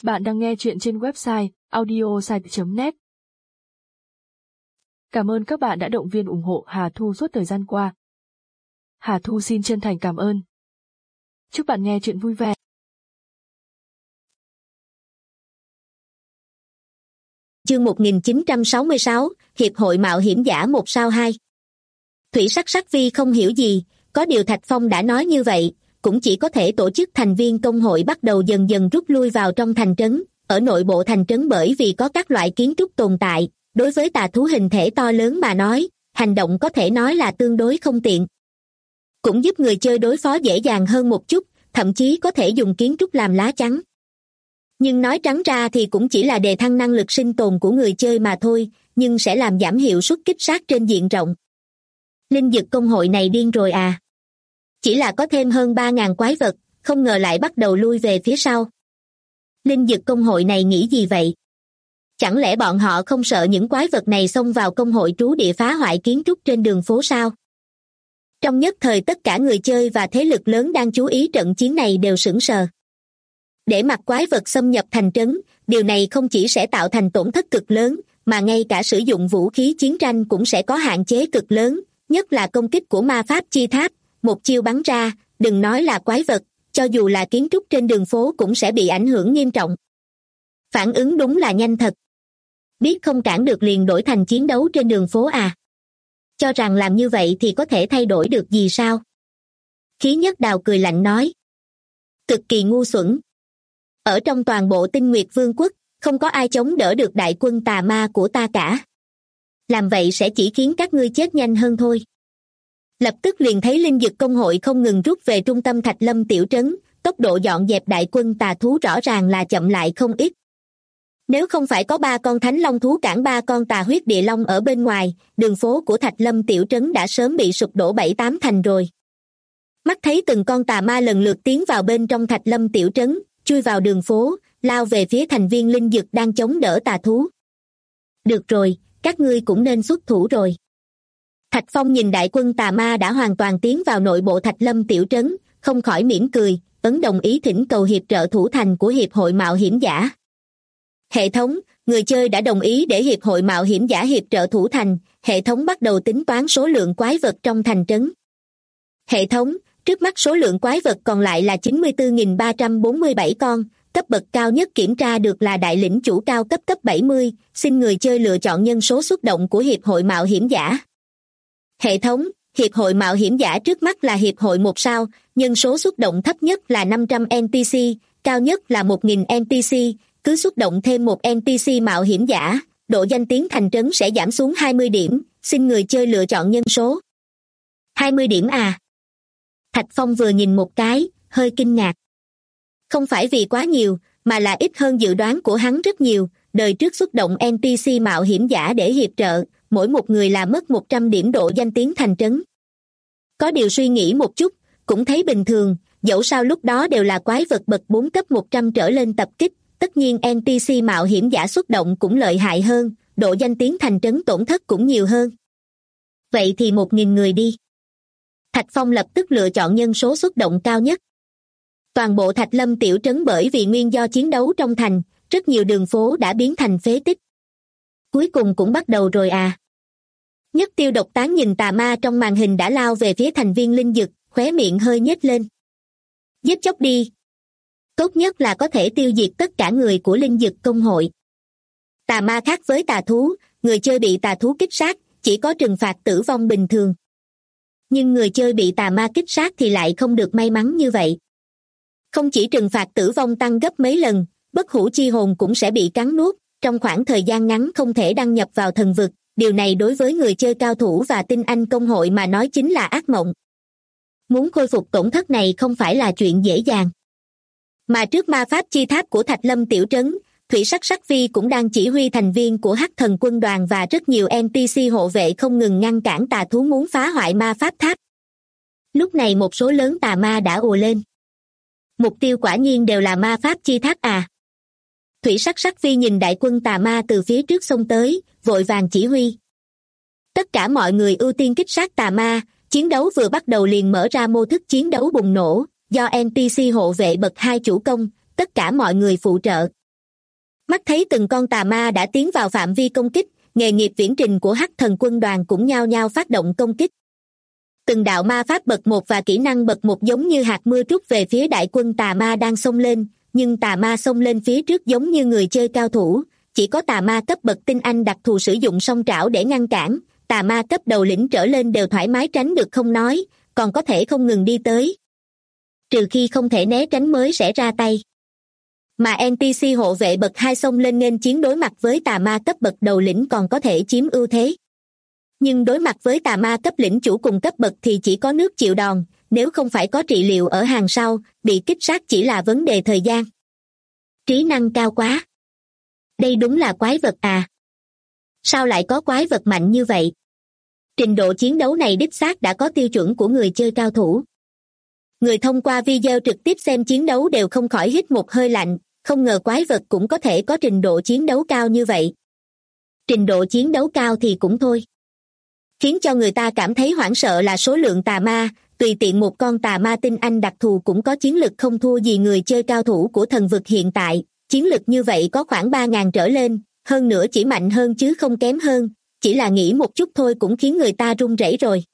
Bạn đang nghe chuyện trên website audiosite.net. Cảm ơn các bạn đã động viên ủng hộ Hà Thu suốt thời gian qua. Hà Thu xin chân thành cảm ơn. Chúc bạn nghe chuyện vui vẻ. Chương 1966, Hiệp hội Mạo hiểm giả 1 sao 2. Thủy Sắc Sắc Vi không hiểu gì, có điều Thạch Phong đã nói như vậy, cũng chỉ có thể tổ chức thành viên công hội bắt đầu dần dần rút lui vào trong thành trấn. Ở nội bộ thành trấn bởi vì có các loại kiến trúc tồn tại, đối với tà thú hình thể to lớn mà nói, hành động có thể nói là tương đối không tiện. Cũng giúp người chơi đối phó dễ dàng hơn một chút, thậm chí có thể dùng kiến trúc làm lá chắn. Nhưng nói trắng ra thì cũng chỉ là đề thăng năng lực sinh tồn của người chơi mà thôi, nhưng sẽ làm giảm hiệu suất kích sát trên diện rộng. Linh dực công hội này điên rồi à? Chỉ là có thêm hơn 3.000 quái vật, không ngờ lại bắt đầu lui về phía sau. Linh dực công hội này nghĩ gì vậy? Chẳng lẽ bọn họ không sợ những quái vật này xông vào công hội trú địa phá hoại kiến trúc trên đường phố sao? Trong nhất thời tất cả người chơi và thế lực lớn đang chú ý trận chiến này đều sững sờ. Để mặc quái vật xâm nhập thành trấn, điều này không chỉ sẽ tạo thành tổn thất cực lớn, mà ngay cả sử dụng vũ khí chiến tranh cũng sẽ có hạn chế cực lớn, nhất là công kích của ma pháp chi tháp, một chiêu bắn ra, đừng nói là quái vật, cho dù là kiến trúc trên đường phố cũng sẽ bị ảnh hưởng nghiêm trọng. Phản ứng đúng là nhanh thật. Biết không cản được liền đổi thành chiến đấu trên đường phố à? Cho rằng làm như vậy thì có thể thay đổi được gì sao? Khí Nhất Đào cười lạnh nói. Cực kỳ ngu xuẩn. Ở trong toàn bộ Tinh Nguyệt Vương quốc, không có ai chống đỡ được đại quân tà ma của ta cả. Làm vậy sẽ chỉ khiến các ngươi chết nhanh hơn thôi. Lập tức liền thấy linh dực công hội không ngừng rút về trung tâm Thạch Lâm tiểu trấn, tốc độ dọn dẹp đại quân tà thú rõ ràng là chậm lại không ít. Nếu không phải có 3 con thánh long thú cản 3 con tà huyết địa long ở bên ngoài, đường phố của Thạch Lâm tiểu trấn đã sớm bị sụp đổ 7-8 thành rồi. Mắt thấy từng con tà ma lần lượt tiến vào bên trong Thạch Lâm tiểu trấn, chui vào đường phố, lao về phía thành viên linh dực đang chống đỡ tà thú. Được rồi, các ngươi cũng nên xuất thủ rồi. Thạch Phong nhìn đại quân tà ma đã hoàn toàn tiến vào nội bộ Thạch Lâm tiểu trấn, không khỏi mỉm cười, ấn đồng ý thỉnh cầu hiệp trợ thủ thành của Hiệp hội Mạo hiểm giả. Hệ thống, người chơi đã đồng ý để Hiệp hội Mạo hiểm giả hiệp trợ thủ thành, hệ thống bắt đầu tính toán số lượng quái vật trong thành trấn. Hệ thống, trước mắt số lượng quái vật còn lại là 94.347 con, cấp bậc cao nhất kiểm tra được là đại lĩnh chủ cao cấp cấp 70, xin người chơi lựa chọn nhân số xuất động của Hiệp hội Mạo hiểm giả. Hệ thống, Hiệp hội Mạo hiểm giả trước mắt là Hiệp hội 1 sao, nhân số xuất động thấp nhất là 500 NPC, cao nhất là 1.000 NPC, cứ xuất động thêm một NPC mạo hiểm giả, độ danh tiếng thành trấn sẽ giảm xuống 20 điểm, xin người chơi lựa chọn nhân số. 20 điểm à? Thạch Phong vừa nhìn một cái, hơi kinh ngạc. Không phải vì quá nhiều, mà là ít hơn dự đoán của hắn rất nhiều, đời trước xuất động NPC mạo hiểm giả để hiệp trợ, mỗi một người là mất 100 điểm độ danh tiếng thành trấn. Có điều suy nghĩ một chút, cũng thấy bình thường, dẫu sao lúc đó đều là quái vật bậc 4 cấp 100 trở lên tập kích, tất nhiên NPC mạo hiểm giả xuất động cũng lợi hại hơn, độ danh tiếng thành trấn tổn thất cũng nhiều hơn. Vậy thì 1.000 người đi. Thạch Phong lập tức lựa chọn nhân số xuất động cao nhất. Toàn bộ Thạch Lâm tiểu trấn bởi vì nguyên do chiến đấu trong thành, rất nhiều đường phố đã biến thành phế tích. Cuối cùng cũng bắt đầu rồi à? Nhất Tiêu Độc Tán nhìn tà ma trong màn hình đã lao về phía thành viên linh dực, khóe miệng hơi nhếch lên. Giết chóc đi. Tốt nhất là có thể tiêu diệt tất cả người của linh dực công hội. Tà ma khác với tà thú, người chơi bị tà thú kích sát, chỉ có trừng phạt tử vong bình thường. Nhưng người chơi bị tà ma kích sát thì lại không được may mắn như vậy. Không chỉ trừng phạt tử vong tăng gấp mấy lần, bất hủ chi hồn cũng sẽ bị cắn nuốt, trong khoảng thời gian ngắn không thể đăng nhập vào thần vực, điều này đối với người chơi cao thủ và tinh anh công hội mà nói chính là ác mộng. Muốn khôi phục tổn thất này không phải là chuyện dễ dàng. Mà trước ma pháp chi tháp của Thạch Lâm tiểu trấn, Thủy Sắc Sắc Vi cũng đang chỉ huy thành viên của Hắc Thần quân đoàn và rất nhiều NPC hộ vệ không ngừng ngăn cản tà thú muốn phá hoại ma pháp tháp. Lúc này một số lớn tà ma đã ùa lên. Mục tiêu quả nhiên đều là ma pháp chi tháp à? Thủy Sắc Sắc Vi nhìn đại quân tà ma từ phía trước xông tới, vội vàng chỉ huy. Tất cả mọi người ưu tiên kích sát tà ma, chiến đấu vừa bắt đầu liền mở ra mô thức chiến đấu bùng nổ, do NPC hộ vệ bậc 2 chủ công, tất cả mọi người phụ trợ. Mắt thấy từng con tà ma đã tiến vào phạm vi công kích, nghề nghiệp viễn trình của Hắc Thần quân đoàn cũng nhao nhao phát động công kích. Từng đạo ma pháp bậc 1 và kỹ năng bậc 1 giống như hạt mưa trút về phía đại quân tà ma đang xông lên, nhưng tà ma xông lên phía trước giống như người chơi cao thủ, chỉ có tà ma cấp bậc tinh anh đặc thù sử dụng song trảo để ngăn cản, tà ma cấp đầu lĩnh trở lên đều thoải mái tránh được không nói, còn có thể không ngừng đi tới. Trừ khi không thể né tránh mới sẽ ra tay. Mà NPC hộ vệ bậc 2 xông lên nghênh chiến đối mặt với tà ma cấp bậc đầu lĩnh còn có thể chiếm ưu thế. Nhưng đối mặt với tà ma cấp lĩnh chủ cùng cấp bậc thì chỉ có nước chịu đòn, nếu không phải có trị liệu ở hàng sau, bị kích sát chỉ là vấn đề thời gian. Trí năng cao quá. Đây đúng là quái vật à? Sao lại có quái vật mạnh như vậy? Trình độ chiến đấu này đích xác đã có tiêu chuẩn của người chơi cao thủ. Người thông qua video trực tiếp xem chiến đấu đều không khỏi hít một hơi lạnh, không ngờ quái vật cũng có thể có trình độ chiến đấu cao như vậy. Trình độ chiến đấu cao thì cũng thôi. Khiến cho người ta cảm thấy hoảng sợ là số lượng tà ma, tùy tiện một con tà ma tinh anh đặc thù cũng có chiến lực không thua gì người chơi cao thủ của thần vực hiện tại, chiến lực như vậy có khoảng 3.000 trở lên, hơn nữa chỉ mạnh hơn chứ không kém hơn, chỉ là nghĩ một chút thôi cũng khiến người ta run rẩy rồi.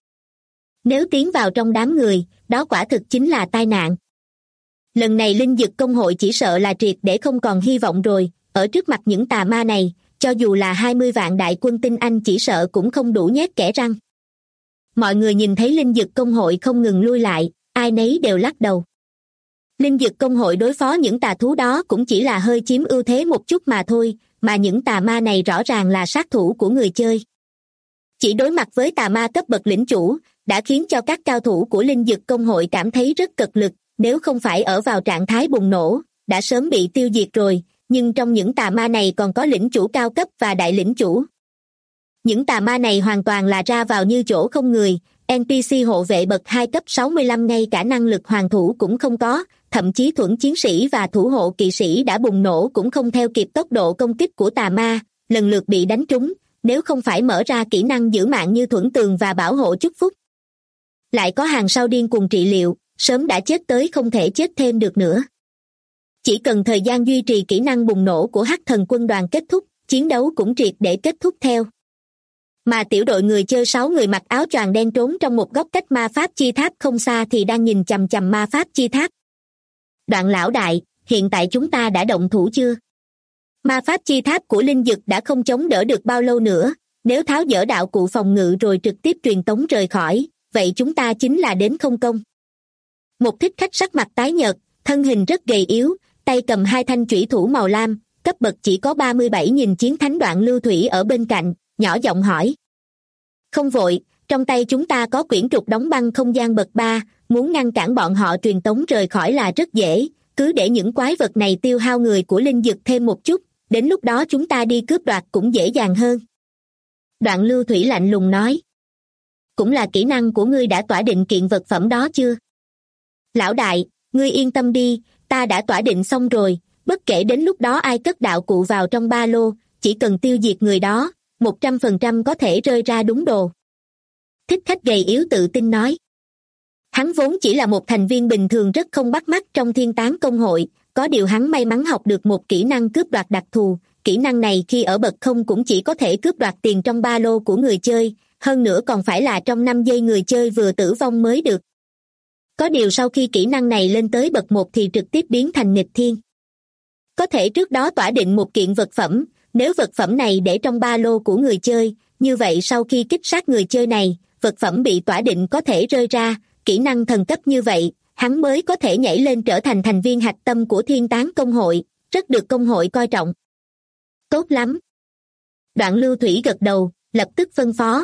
Nếu tiến vào trong đám người, đó quả thực chính là tai nạn. Lần này linh dực công hội chỉ sợ là triệt để không còn hy vọng rồi, ở trước mặt những tà ma này, cho dù là 20 vạn đại quân tinh anh chỉ sợ cũng không đủ nhét kẽ răng. Mọi người nhìn thấy linh dực công hội không ngừng lui lại, ai nấy đều lắc đầu. Linh dực công hội đối phó những tà thú đó cũng chỉ là hơi chiếm ưu thế một chút mà thôi, mà những tà ma này rõ ràng là sát thủ của người chơi. Chỉ đối mặt với tà ma cấp bậc lĩnh chủ, đã khiến cho các cao thủ của linh dực công hội cảm thấy rất cật lực, nếu không phải ở vào trạng thái bùng nổ, đã sớm bị tiêu diệt rồi, nhưng trong những tà ma này còn có lĩnh chủ cao cấp và đại lĩnh chủ. Những tà ma này hoàn toàn là ra vào như chỗ không người, NPC hộ vệ bậc 2 cấp 65 ngay cả năng lực hoàn thủ cũng không có, thậm chí thuẫn chiến sĩ và thủ hộ kỵ sĩ đã bùng nổ cũng không theo kịp tốc độ công kích của tà ma, lần lượt bị đánh trúng, nếu không phải mở ra kỹ năng giữ mạng như thuẫn tường và bảo hộ chúc phúc. Lại có hàng sau điên cùng trị liệu, sớm đã chết tới không thể chết thêm được nữa. Chỉ cần thời gian duy trì kỹ năng bùng nổ của Hắc Thần quân đoàn kết thúc, chiến đấu cũng triệt để kết thúc theo. Mà tiểu đội người chơi 6 người mặc áo choàng đen trốn trong một góc cách ma pháp chi tháp không xa thì đang nhìn chằm chằm ma pháp chi tháp. Đoạn lão đại, hiện tại chúng ta đã động thủ chưa? Ma pháp chi tháp của linh dực đã không chống đỡ được bao lâu nữa, nếu tháo dỡ đạo cụ phòng ngự rồi trực tiếp truyền tống rời khỏi, vậy chúng ta chính là đến không công. Một thích khách sắc mặt tái nhợt, thân hình rất gầy yếu, tay cầm 2 thanh chủy thủ màu lam, cấp bậc chỉ có 37 nhìn chiến thánh Đoạn Lưu Thủy ở bên cạnh, nhỏ giọng hỏi. Không vội, trong tay chúng ta có quyển trục đóng băng không gian bậc 3, muốn ngăn cản bọn họ truyền tống rời khỏi là rất dễ, cứ để những quái vật này tiêu hao người của linh dực thêm một chút, đến lúc đó chúng ta đi cướp đoạt cũng dễ dàng hơn. Đoạn Lưu Thủy lạnh lùng nói. Cũng là kỹ năng của ngươi đã tỏa định kiện vật phẩm đó chưa? Lão đại, ngươi yên tâm đi, ta đã tỏa định xong rồi, bất kể đến lúc đó ai cất đạo cụ vào trong ba lô, chỉ cần tiêu diệt người đó, 100% có thể rơi ra đúng đồ. Thích khách gầy yếu tự tin nói. Hắn vốn chỉ là một thành viên bình thường rất không bắt mắt trong thiên tán công hội, có điều hắn may mắn học được một kỹ năng cướp đoạt đặc thù, kỹ năng này khi ở bậc không cũng chỉ có thể cướp đoạt tiền trong ba lô của người chơi, hơn nữa còn phải là trong 5 giây người chơi vừa tử vong mới được. Có điều sau khi kỹ năng này lên tới bậc 1 thì trực tiếp biến thành nghịch thiên. Có thể trước đó tỏa định một kiện vật phẩm, nếu vật phẩm này để trong ba lô của người chơi, như vậy sau khi kích sát người chơi này, vật phẩm bị tỏa định có thể rơi ra, kỹ năng thần cấp như vậy, hắn mới có thể nhảy lên trở thành thành viên hạch tâm của thiên tán công hội, rất được công hội coi trọng. Tốt lắm. Đoạn Lưu Thủy gật đầu, lập tức phân phó.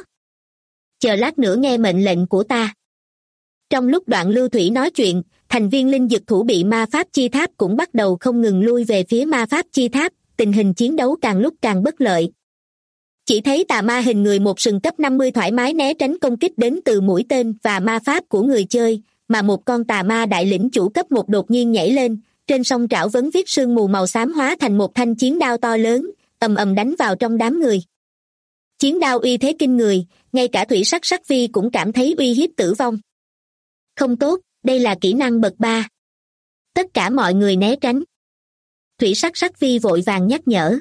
Chờ lát nữa nghe mệnh lệnh của ta. Trong lúc Đoạn Lưu Thủy nói chuyện, thành viên linh dực thủ bị ma pháp chi tháp cũng bắt đầu không ngừng lui về phía ma pháp chi tháp, tình hình chiến đấu càng lúc càng bất lợi. Chỉ thấy tà ma hình người một sừng cấp 50 thoải mái né tránh công kích đến từ mũi tên và ma pháp của người chơi, mà một con tà ma đại lĩnh chủ cấp 1 đột nhiên nhảy lên, trên song trảo vấn viết sương mù màu xám hóa thành một thanh chiến đao to lớn, ầm ầm đánh vào trong đám người. Chiến đao uy thế kinh người, ngay cả thủy sắc sắc vi cũng cảm thấy uy hiếp tử vong. Không tốt, đây là kỹ năng bậc 3. Tất cả mọi người né tránh. Thủy Sắc Sắc Vi vội vàng nhắc nhở.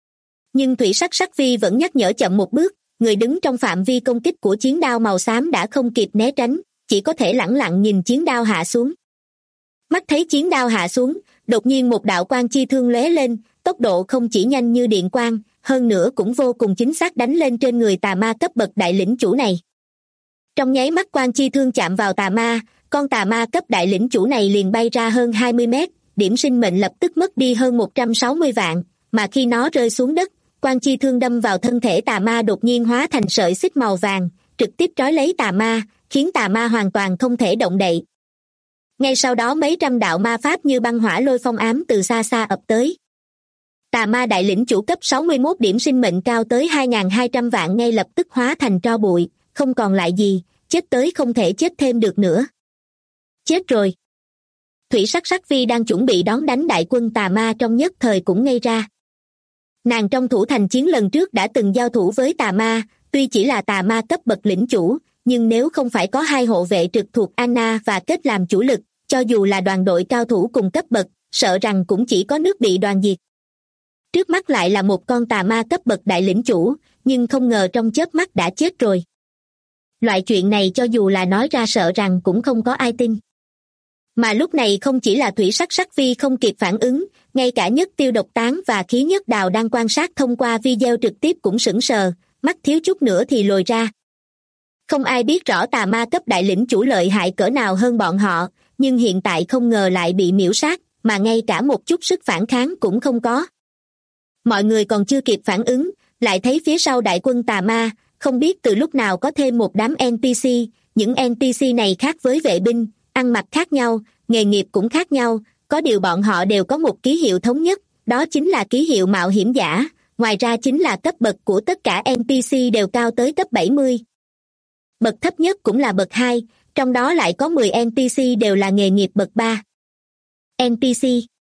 Nhưng Thủy Sắc Sắc Vi vẫn nhắc nhở chậm một bước, người đứng trong phạm vi công kích của chiến đao màu xám đã không kịp né tránh, chỉ có thể lẳng lặng nhìn chiến đao hạ xuống. Mắt thấy chiến đao hạ xuống, đột nhiên một đạo quang chi thương lóe lên, tốc độ không chỉ nhanh như điện quang, hơn nữa cũng vô cùng chính xác đánh lên trên người tà ma cấp bậc đại lĩnh chủ này. Trong nháy mắt quang chi thương chạm vào tà ma, con tà ma cấp đại lĩnh chủ này liền bay ra hơn 20 mét, điểm sinh mệnh lập tức mất đi hơn 160 vạn, mà khi nó rơi xuống đất, quang chi thương đâm vào thân thể tà ma đột nhiên hóa thành sợi xích màu vàng, trực tiếp trói lấy tà ma, khiến tà ma hoàn toàn không thể động đậy. Ngay sau đó mấy trăm đạo ma pháp như băng hỏa lôi phong ám từ xa xa ập tới. Tà ma đại lĩnh chủ cấp 61 điểm sinh mệnh cao tới 2.200 vạn ngay lập tức hóa thành tro bụi, không còn lại gì, chết tới không thể chết thêm được nữa. Chết rồi. Thủy Sắc Sắc Vi đang chuẩn bị đón đánh đại quân tà ma trong nhất thời cũng ngây ra. Nàng trong thủ thành chiến lần trước đã từng giao thủ với tà ma, tuy chỉ là tà ma cấp bậc lĩnh chủ, nhưng nếu không phải có hai hộ vệ trực thuộc Anna và kết làm chủ lực, cho dù là đoàn đội cao thủ cùng cấp bậc, sợ rằng cũng chỉ có nước bị đoàn diệt. Trước mắt lại là một con tà ma cấp bậc đại lĩnh chủ, nhưng không ngờ trong chớp mắt đã chết rồi. Loại chuyện này cho dù là nói ra sợ rằng cũng không có ai tin. Mà lúc này không chỉ là Thủy Sắc Sắc Vi không kịp phản ứng, ngay cả Nhất Tiêu Độc Tán và Khí Nhất Đào đang quan sát thông qua video trực tiếp cũng sững sờ, mắt thiếu chút nữa thì lồi ra. Không ai biết rõ tà ma cấp đại lĩnh chủ lợi hại cỡ nào hơn bọn họ, nhưng hiện tại không ngờ lại bị miễu sát, mà ngay cả một chút sức phản kháng cũng không có. Mọi người còn chưa kịp phản ứng, lại thấy phía sau đại quân tà ma, không biết từ lúc nào có thêm một đám NPC, những NPC này khác với vệ binh, ăn mặc khác nhau, nghề nghiệp cũng khác nhau, có điều bọn họ đều có một ký hiệu thống nhất, đó chính là ký hiệu mạo hiểm giả, ngoài ra chính là cấp bậc của tất cả NPC đều cao tới cấp 70. Bậc thấp nhất cũng là bậc 2, trong đó lại có 10 NPC đều là nghề nghiệp bậc 3. NPC.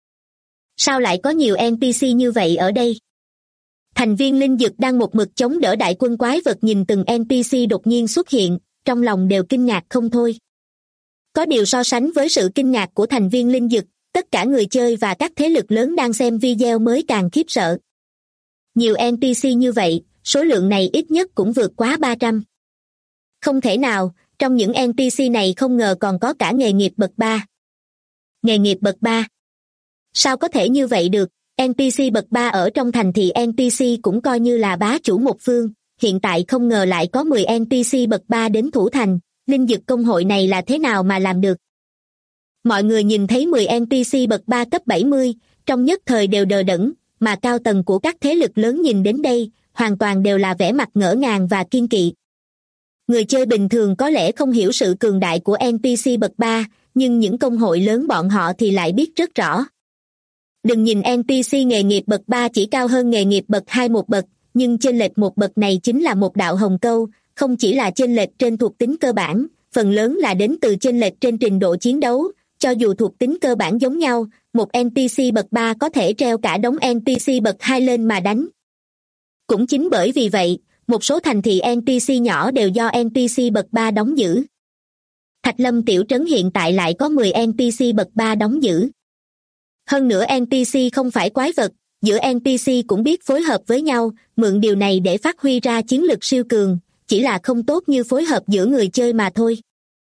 Sao lại có nhiều NPC như vậy ở đây? Thành viên linh dực đang một mực chống đỡ đại quân quái vật nhìn từng NPC đột nhiên xuất hiện, trong lòng đều kinh ngạc không thôi. Có điều so sánh với sự kinh ngạc của thành viên linh dực, tất cả người chơi và các thế lực lớn đang xem video mới càng khiếp sợ. Nhiều NPC như vậy, số lượng này ít nhất cũng vượt quá 300. Không thể nào, trong những NPC này không ngờ còn có cả nghề nghiệp bậc 3. Nghề nghiệp bậc 3? Sao có thể như vậy được? NPC bậc 3 ở trong thành thị NPC cũng coi như là bá chủ một phương, hiện tại không ngờ lại có 10 NPC bậc 3 đến thủ thành, linh dực công hội này là thế nào mà làm được? Mọi người nhìn thấy 10 NPC bậc 3 cấp 70, trong nhất thời đều đờ đẫn, mà cao tầng của các thế lực lớn nhìn đến đây, hoàn toàn đều là vẻ mặt ngỡ ngàng và kiêng kỵ. Người chơi bình thường có lẽ không hiểu sự cường đại của NPC bậc 3, nhưng những công hội lớn bọn họ thì lại biết rất rõ. Đừng nhìn NPC nghề nghiệp bậc 3 chỉ cao hơn nghề nghiệp bậc 2 một bậc, nhưng chênh lệch một bậc này chính là một đạo hồng câu, không chỉ là chênh lệch trên thuộc tính cơ bản, phần lớn là đến từ chênh lệch trên trình độ chiến đấu, cho dù thuộc tính cơ bản giống nhau, một NPC bậc 3 có thể treo cả đống NPC bậc 2 lên mà đánh. Cũng chính bởi vì vậy, một số thành thị NPC nhỏ đều do NPC bậc 3 đóng giữ. Thạch Lâm tiểu trấn hiện tại lại có 10 NPC bậc 3 đóng giữ. Hơn nữa NPC không phải quái vật, giữa NPC cũng biết phối hợp với nhau, mượn điều này để phát huy ra chiến lực siêu cường, chỉ là không tốt như phối hợp giữa người chơi mà thôi.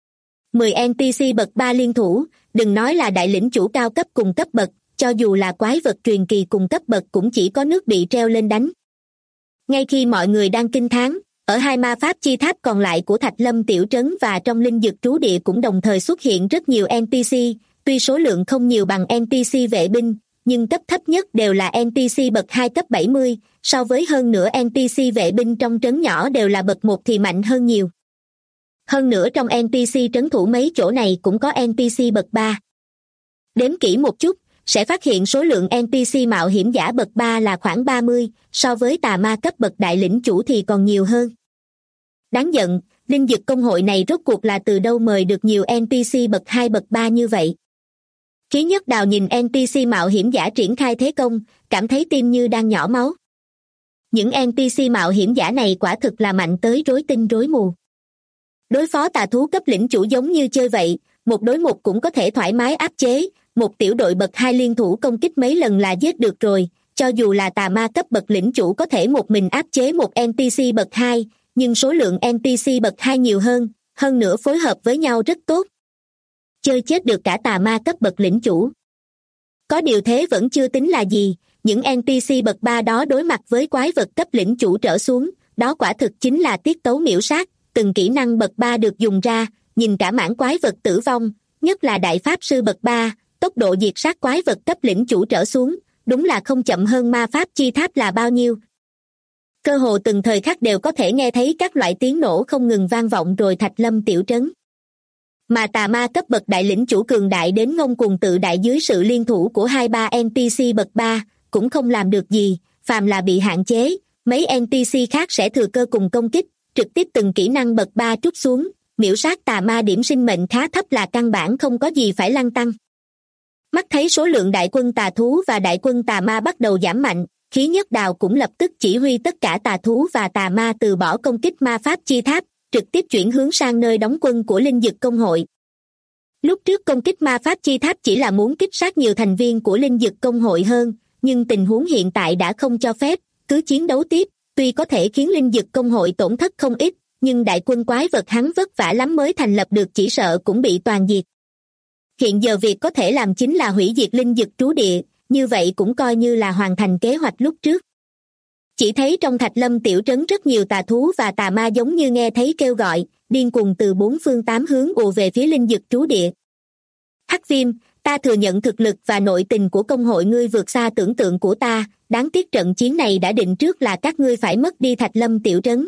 10 NPC bậc 3 liên thủ, đừng nói là đại lĩnh chủ cao cấp cùng cấp bậc, cho dù là quái vật truyền kỳ cùng cấp bậc cũng chỉ có nước bị treo lên đánh. Ngay khi mọi người đang kinh thán, ở hai ma pháp chi tháp còn lại của Thạch Lâm tiểu trấn và trong linh dược trú địa cũng đồng thời xuất hiện rất nhiều NPC, tuy số lượng không nhiều bằng NPC vệ binh, nhưng cấp thấp nhất đều là NPC bậc 2 cấp 70, so với hơn nửa NPC vệ binh trong trấn nhỏ đều là bậc 1 thì mạnh hơn nhiều. Hơn nữa trong NPC trấn thủ mấy chỗ này cũng có NPC bậc 3. Đếm kỹ một chút, sẽ phát hiện số lượng NPC mạo hiểm giả bậc 3 là khoảng 30, so với tà ma cấp bậc đại lĩnh chủ thì còn nhiều hơn. Đáng giận, linh dực công hội này rốt cuộc là từ đâu mời được nhiều NPC bậc 2 bậc 3 như vậy? Khí Nhất Đào nhìn NPC mạo hiểm giả triển khai thế công, cảm thấy tim như đang nhỏ máu. Những NPC mạo hiểm giả này quả thực là mạnh tới rối tinh rối mù. Đối phó tà thú cấp lĩnh chủ giống như chơi vậy, một đối một cũng có thể thoải mái áp chế, một tiểu đội bậc 2 liên thủ công kích mấy lần là giết được rồi, cho dù là tà ma cấp bậc lĩnh chủ có thể một mình áp chế một NPC bậc 2, nhưng số lượng NPC bậc 2 nhiều hơn nữa phối hợp với nhau rất tốt. Chơi chết được cả tà ma cấp bậc lĩnh chủ. Có điều thế vẫn chưa tính là gì, những NPC bậc 3 đó đối mặt với quái vật cấp lĩnh chủ trở xuống, đó quả thực chính là tiết tấu miểu sát, từng kỹ năng bậc 3 được dùng ra, nhìn cả mảng quái vật tử vong, nhất là đại pháp sư bậc 3, tốc độ diệt sát quái vật cấp lĩnh chủ trở xuống, đúng là không chậm hơn ma pháp chi tháp là bao nhiêu. Cơ hồ từng thời khắc đều có thể nghe thấy các loại tiếng nổ không ngừng vang vọng rồi Thạch Lâm tiểu trấn. Mà tà ma cấp bậc đại lĩnh chủ cường đại đến ngông cuồng tự đại dưới sự liên thủ của 2-3 NPC bậc 3, cũng không làm được gì, phàm là bị hạn chế, mấy NPC khác sẽ thừa cơ cùng công kích, trực tiếp từng kỹ năng bậc 3 trút xuống, miểu sát tà ma điểm sinh mệnh khá thấp là căn bản không có gì phải lăn tăng. Mắt thấy số lượng đại quân tà thú và đại quân tà ma bắt đầu giảm mạnh, Khí Nhất Đào cũng lập tức chỉ huy tất cả tà thú và tà ma từ bỏ công kích ma pháp chi tháp, trực tiếp chuyển hướng sang nơi đóng quân của Linh Dực Công hội. Lúc trước công kích ma pháp chi tháp chỉ là muốn kích sát nhiều thành viên của Linh Dực Công hội hơn, nhưng tình huống hiện tại đã không cho phép, cứ chiến đấu tiếp, tuy có thể khiến Linh Dực Công hội tổn thất không ít, nhưng đại quân quái vật hắn vất vả lắm mới thành lập được chỉ sợ cũng bị toàn diệt. Hiện giờ việc có thể làm chính là hủy diệt Linh Dực trú địa, như vậy cũng coi như là hoàn thành kế hoạch lúc trước. Chỉ thấy trong Thạch Lâm tiểu trấn rất nhiều tà thú và tà ma giống như nghe thấy kêu gọi, điên cuồng từ 4 phương 8 hướng ùa về phía Linh Dực trú địa. Hắc Viêm, ta thừa nhận thực lực và nội tình của công hội ngươi vượt xa tưởng tượng của ta, đáng tiếc trận chiến này đã định trước là các ngươi phải mất đi Thạch Lâm tiểu trấn.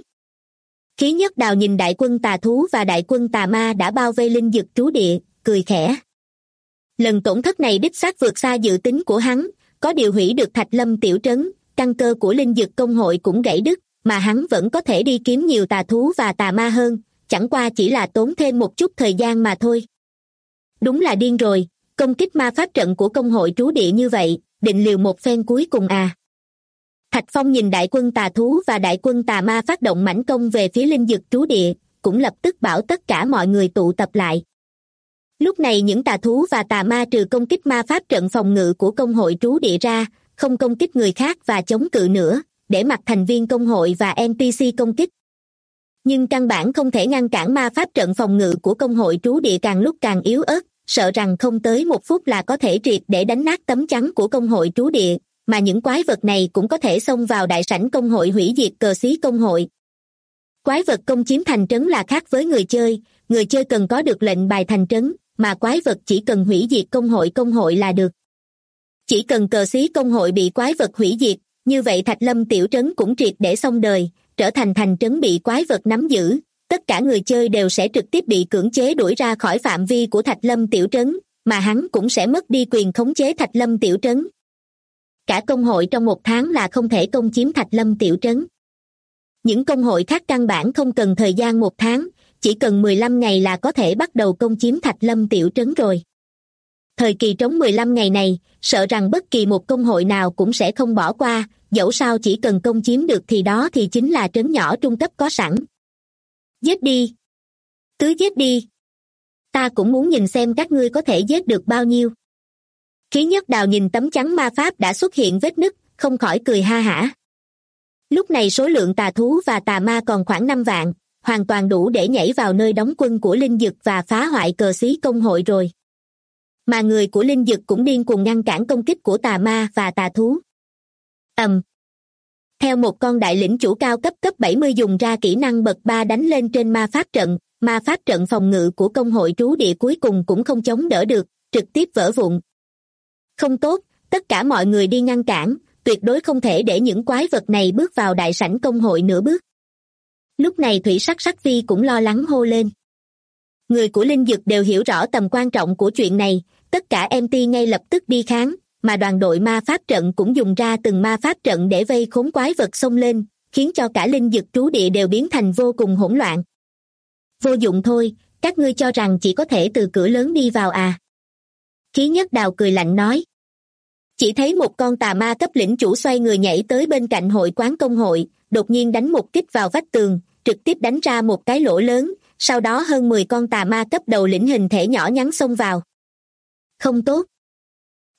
Khí Nhất Đào nhìn đại quân tà thú và đại quân tà ma đã bao vây Linh Dực trú địa, cười khẽ. Lần tổn thất này đích xác vượt xa dự tính của hắn, có điều hủy được Thạch Lâm tiểu trấn, căn cơ của Linh Dực Công hội cũng gãy đứt, mà hắn vẫn có thể đi kiếm nhiều tà thú và tà ma hơn, chẳng qua chỉ là tốn thêm một chút thời gian mà thôi. Đúng là điên rồi, công kích ma pháp trận của công hội trú địa như vậy, định liều một phen cuối cùng à. Thạch Phong nhìn đại quân tà thú và đại quân tà ma phát động mãnh công về phía Linh Dực trú địa, cũng lập tức bảo tất cả mọi người tụ tập lại. Lúc này những tà thú và tà ma trừ công kích ma pháp trận phòng ngự của công hội trú địa ra, không công kích người khác và chống cự nữa, để mặc thành viên công hội và NPC công kích. Nhưng căn bản không thể ngăn cản ma pháp trận phòng ngự của công hội trú địa càng lúc càng yếu ớt, sợ rằng không tới một phút là có thể triệt để đánh nát tấm chắn của công hội trú địa, mà những quái vật này cũng có thể xông vào đại sảnh công hội hủy diệt cờ xí công hội. Quái vật công chiếm thành trấn là khác với người chơi cần có được lệnh bài thành trấn, mà quái vật chỉ cần hủy diệt công hội là được. Chỉ cần cờ xí công hội bị quái vật hủy diệt, như vậy Thạch Lâm tiểu trấn cũng triệt để xong đời, trở thành thành trấn bị quái vật nắm giữ, tất cả người chơi đều sẽ trực tiếp bị cưỡng chế đuổi ra khỏi phạm vi của Thạch Lâm tiểu trấn, mà hắn cũng sẽ mất đi quyền khống chế Thạch Lâm tiểu trấn. Cả công hội trong 1 tháng là không thể công chiếm Thạch Lâm tiểu trấn. Những công hội khác căn bản không cần thời gian 1 tháng, chỉ cần 15 ngày là có thể bắt đầu công chiếm Thạch Lâm tiểu trấn rồi. Thời kỳ trống 15 ngày này, sợ rằng bất kỳ một công hội nào cũng sẽ không bỏ qua, dẫu sao chỉ cần công chiếm được thì đó thì chính là trấn nhỏ trung cấp có sẵn. Giết đi! Cứ giết đi! Ta cũng muốn nhìn xem các ngươi có thể giết được bao nhiêu. Khí Nhất Đào nhìn tấm chắn ma pháp đã xuất hiện vết nứt, không khỏi cười ha hả. Lúc này số lượng tà thú và tà ma còn khoảng 5 vạn, hoàn toàn đủ để nhảy vào nơi đóng quân của Linh Dực và phá hoại cờ xí công hội rồi. Mà người của Linh Dực cũng điên cuồng ngăn cản công kích của tà ma và tà thú. Theo một con đại lĩnh chủ cao cấp 70 dùng ra kỹ năng bậc 3 đánh lên trên ma pháp trận phòng ngự của công hội trú địa cuối cùng cũng không chống đỡ được, trực tiếp vỡ vụn. Không tốt, tất cả mọi người đi ngăn cản, tuyệt đối không thể để những quái vật này bước vào đại sảnh công hội nửa bước. Lúc này Thủy Sắc Sắc Vi cũng lo lắng hô lên. Người của Linh Dực đều hiểu rõ tầm quan trọng của chuyện này, tất cả MT ngay lập tức đi kháng, mà đoàn đội ma pháp trận cũng dùng ra từng ma pháp trận để vây khốn quái vật xông lên, khiến cho cả Linh Dực trú địa đều biến thành vô cùng hỗn loạn. Vô dụng thôi, các ngươi cho rằng chỉ có thể từ cửa lớn đi vào à? Khí Nhất Đào cười lạnh nói. Chỉ thấy một con tà ma cấp lĩnh chủ xoay người nhảy tới bên cạnh hội quán công hội, đột nhiên đánh một kích vào vách tường, trực tiếp đánh ra một cái lỗ lớn, sau đó hơn 10 con tà ma cấp đầu lĩnh hình thể nhỏ nhắn xông vào. Không tốt.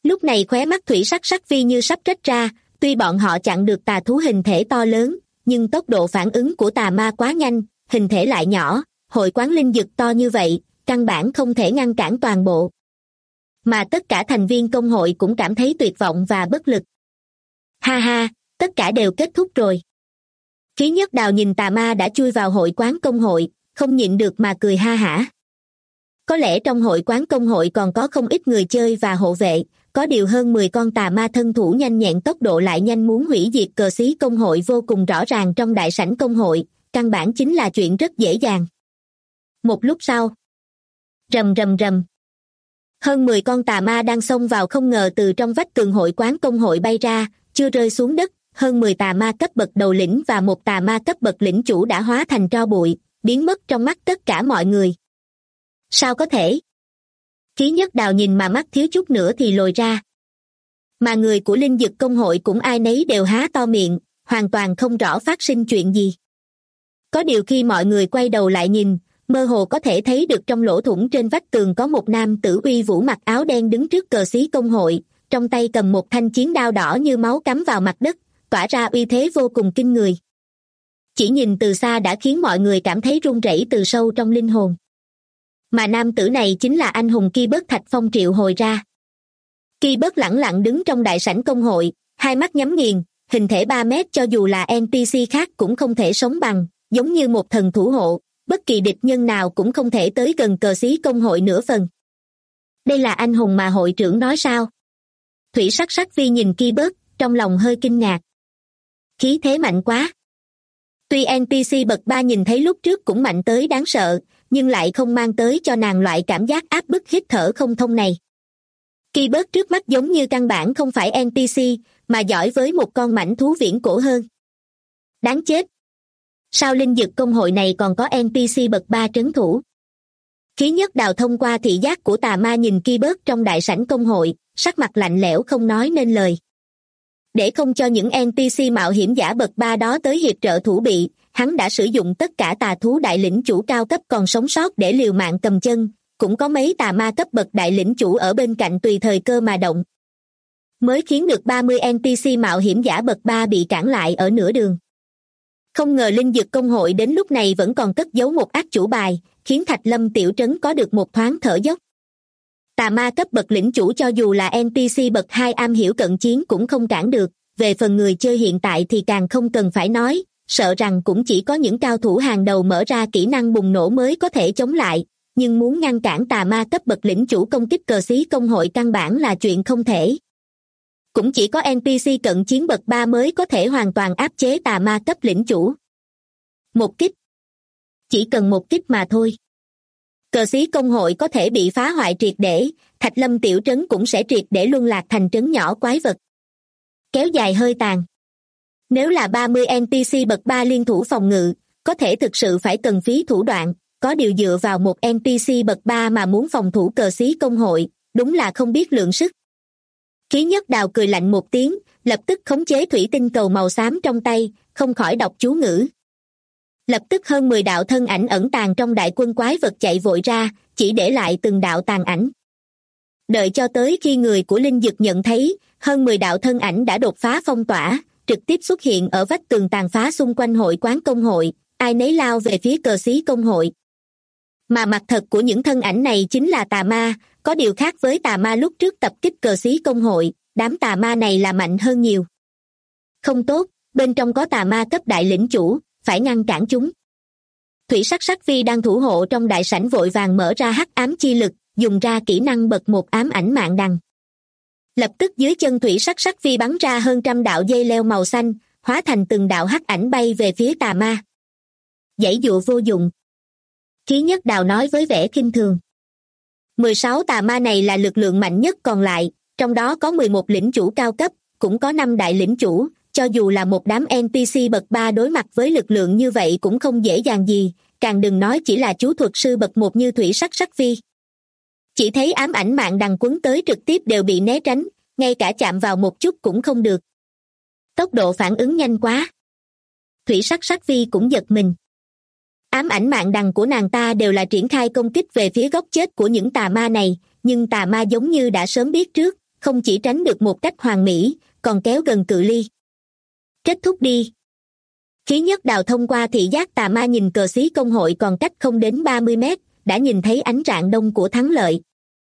Lúc này khóe mắt thủy sắc sắc vi như sắp rách ra, tuy bọn họ chặn được tà thú hình thể to lớn, nhưng tốc độ phản ứng của tà ma quá nhanh, hình thể lại nhỏ, hội quán linh dực to như vậy, căn bản không thể ngăn cản toàn bộ. Mà tất cả thành viên công hội cũng cảm thấy tuyệt vọng và bất lực. Ha ha, tất cả đều kết thúc rồi. Khí Nhất Đào nhìn tà ma đã chui vào hội quán công hội, không nhịn được mà cười ha hả. Có lẽ trong hội quán công hội còn có không ít người chơi và hộ vệ, có điều hơn 10 con tà ma thân thủ nhanh nhẹn, tốc độ lại nhanh, muốn hủy diệt cờ xí công hội vô cùng rõ ràng trong đại sảnh công hội, căn bản chính là chuyện rất dễ dàng. Một lúc sau, rầm rầm rầm. Hơn 10 con tà ma đang xông vào không ngờ từ trong vách tường hội quán công hội bay ra, chưa rơi xuống đất, hơn 10 tà ma cấp bậc đầu lĩnh và một tà ma cấp bậc lĩnh chủ đã hóa thành tro bụi, biến mất trong mắt tất cả mọi người. Sao có thể? Khí Nhất Đào nhìn mà mắt thiếu chút nữa thì lồi ra. Mà người của linh dực công hội cũng ai nấy đều há to miệng, hoàn toàn không rõ phát sinh chuyện gì. Có điều khi mọi người quay đầu lại nhìn, mơ hồ có thể thấy được trong lỗ thủng trên vách tường có một nam tử uy vũ mặc áo đen đứng trước cờ xí công hội, trong tay cầm một thanh chiến đao đỏ như máu cắm vào mặt đất, tỏa ra uy thế vô cùng kinh người. Chỉ nhìn từ xa đã khiến mọi người cảm thấy run rẩy từ sâu trong linh hồn. Mà nam tử này chính là anh hùng Ki Bớt Thạch Phong triệu hồi ra. Ki Bớt lẳng lặng đứng trong đại sảnh công hội, hai mắt nhắm nghiền, hình thể 3 mét, cho dù là NPC khác cũng không thể sống bằng, giống như một thần thủ hộ, bất kỳ địch nhân nào cũng không thể tới gần cờ xí công hội nửa phần. Đây là anh hùng mà hội trưởng nói sao? Thủy sắc sắc vi nhìn Ki Bớt, trong lòng hơi kinh ngạc. Khí thế mạnh quá. Tuy NPC bậc 3 nhìn thấy lúc trước cũng mạnh tới đáng sợ, nhưng lại không mang tới cho nàng loại cảm giác áp bức hít thở không thông này. Ki Bớt trước mắt giống như căn bản không phải NPC, mà giỏi với một con mãnh thú viễn cổ hơn. Đáng chết. Sao linh dực công hội này còn có NPC bậc 3 trấn thủ? Khí Nhất Đào thông qua thị giác của tà ma nhìn Ki Bớt trong đại sảnh công hội, sắc mặt lạnh lẽo không nói nên lời. Để không cho những NPC mạo hiểm giả bậc 3 đó tới hiệp trợ thủ bị, hắn đã sử dụng tất cả tà thú đại lĩnh chủ cao cấp còn sống sót để liều mạng cầm chân, cũng có mấy tà ma cấp bậc đại lĩnh chủ ở bên cạnh tùy thời cơ mà động. Mới khiến được 30 NPC mạo hiểm giả bậc 3 bị cản lại ở nửa đường. Không ngờ linh dực công hội đến lúc này vẫn còn cất giấu một ác chủ bài, khiến Thạch Lâm tiểu trấn có được một thoáng thở dốc. Tà ma cấp bậc lĩnh chủ cho dù là NPC bậc 2 am hiểu cận chiến cũng không cản được, về phần người chơi hiện tại thì càng không cần phải nói, sợ rằng cũng chỉ có những cao thủ hàng đầu mở ra kỹ năng bùng nổ mới có thể chống lại, nhưng muốn ngăn cản tà ma cấp bậc lĩnh chủ công kích cờ xí công hội căn bản là chuyện không thể. Cũng chỉ có NPC cận chiến bậc 3 mới có thể hoàn toàn áp chế tà ma cấp lĩnh chủ. Một kích. Chỉ cần một kích mà thôi. Cờ xí công hội có thể bị phá hoại triệt để, Thạch Lâm tiểu trấn cũng sẽ triệt để luân lạc thành trấn nhỏ quái vật. Kéo dài hơi tàn. Nếu là 30 NPC bậc 3 liên thủ phòng ngự, có thể thực sự phải cần phí thủ đoạn, có điều dựa vào một NPC bậc 3 mà muốn phòng thủ cờ xí công hội, đúng là không biết lượng sức. Khí Nhất Đào cười lạnh một tiếng, lập tức khống chế thủy tinh cầu màu xám trong tay, không khỏi đọc chú ngữ. Lập tức hơn 10 đạo thân ảnh ẩn tàng trong đại quân quái vật chạy vội ra, chỉ để lại từng đạo tàn ảnh. Đợi cho tới khi người của linh dực nhận thấy, hơn 10 đạo thân ảnh đã đột phá phong tỏa, trực tiếp xuất hiện ở vách tường tàn phá xung quanh hội quán công hội, ai nấy lao về phía cờ xí công hội. Mà mặt thật của những thân ảnh này chính là tà ma, có điều khác với tà ma lúc trước tập kích cờ xí công hội, đám tà ma này là mạnh hơn nhiều. Không tốt, bên trong có tà ma cấp đại lĩnh chủ, phải ngăn cản chúng. Thủy sắc sắc vi đang thủ hộ trong đại sảnh vội vàng mở ra hắc ám chi lực, dùng ra kỹ năng bậc 1 ám ảnh mạng đằng. Lập tức dưới chân thủy sắc sắc vi bắn ra hơn trăm đạo dây leo màu xanh, hóa thành từng đạo hắc ảnh bay về phía tà ma. Giãy dụa vô dụng. Khí Nhất Đào nói với vẻ khinh thường. 16 tà ma này là lực lượng mạnh nhất còn lại, trong đó có 11 lĩnh chủ cao cấp, cũng có 5 đại lĩnh chủ, cho dù là một đám NPC bậc 3 đối mặt với lực lượng như vậy cũng không dễ dàng gì, càng đừng nói chỉ là chú thuật sư bậc 1 như thủy sắc sắc vi. Chỉ thấy ám ảnh mạng đằng quấn tới trực tiếp đều bị né tránh, ngay cả chạm vào một chút cũng không được. Tốc độ phản ứng nhanh quá. Thủy sắc sắc vi cũng giật mình. Ám ảnh mạng đằng của nàng ta đều là triển khai công kích về phía góc chết của những tà ma này, nhưng tà ma giống như đã sớm biết trước, không chỉ tránh được một cách hoàn mỹ, còn kéo gần cự ly. Kết thúc đi. Khí Nhất Đào thông qua thị giác tà ma nhìn cờ xí công hội còn cách không đến 30 mét, đã nhìn thấy ánh rạng đông của thắng lợi.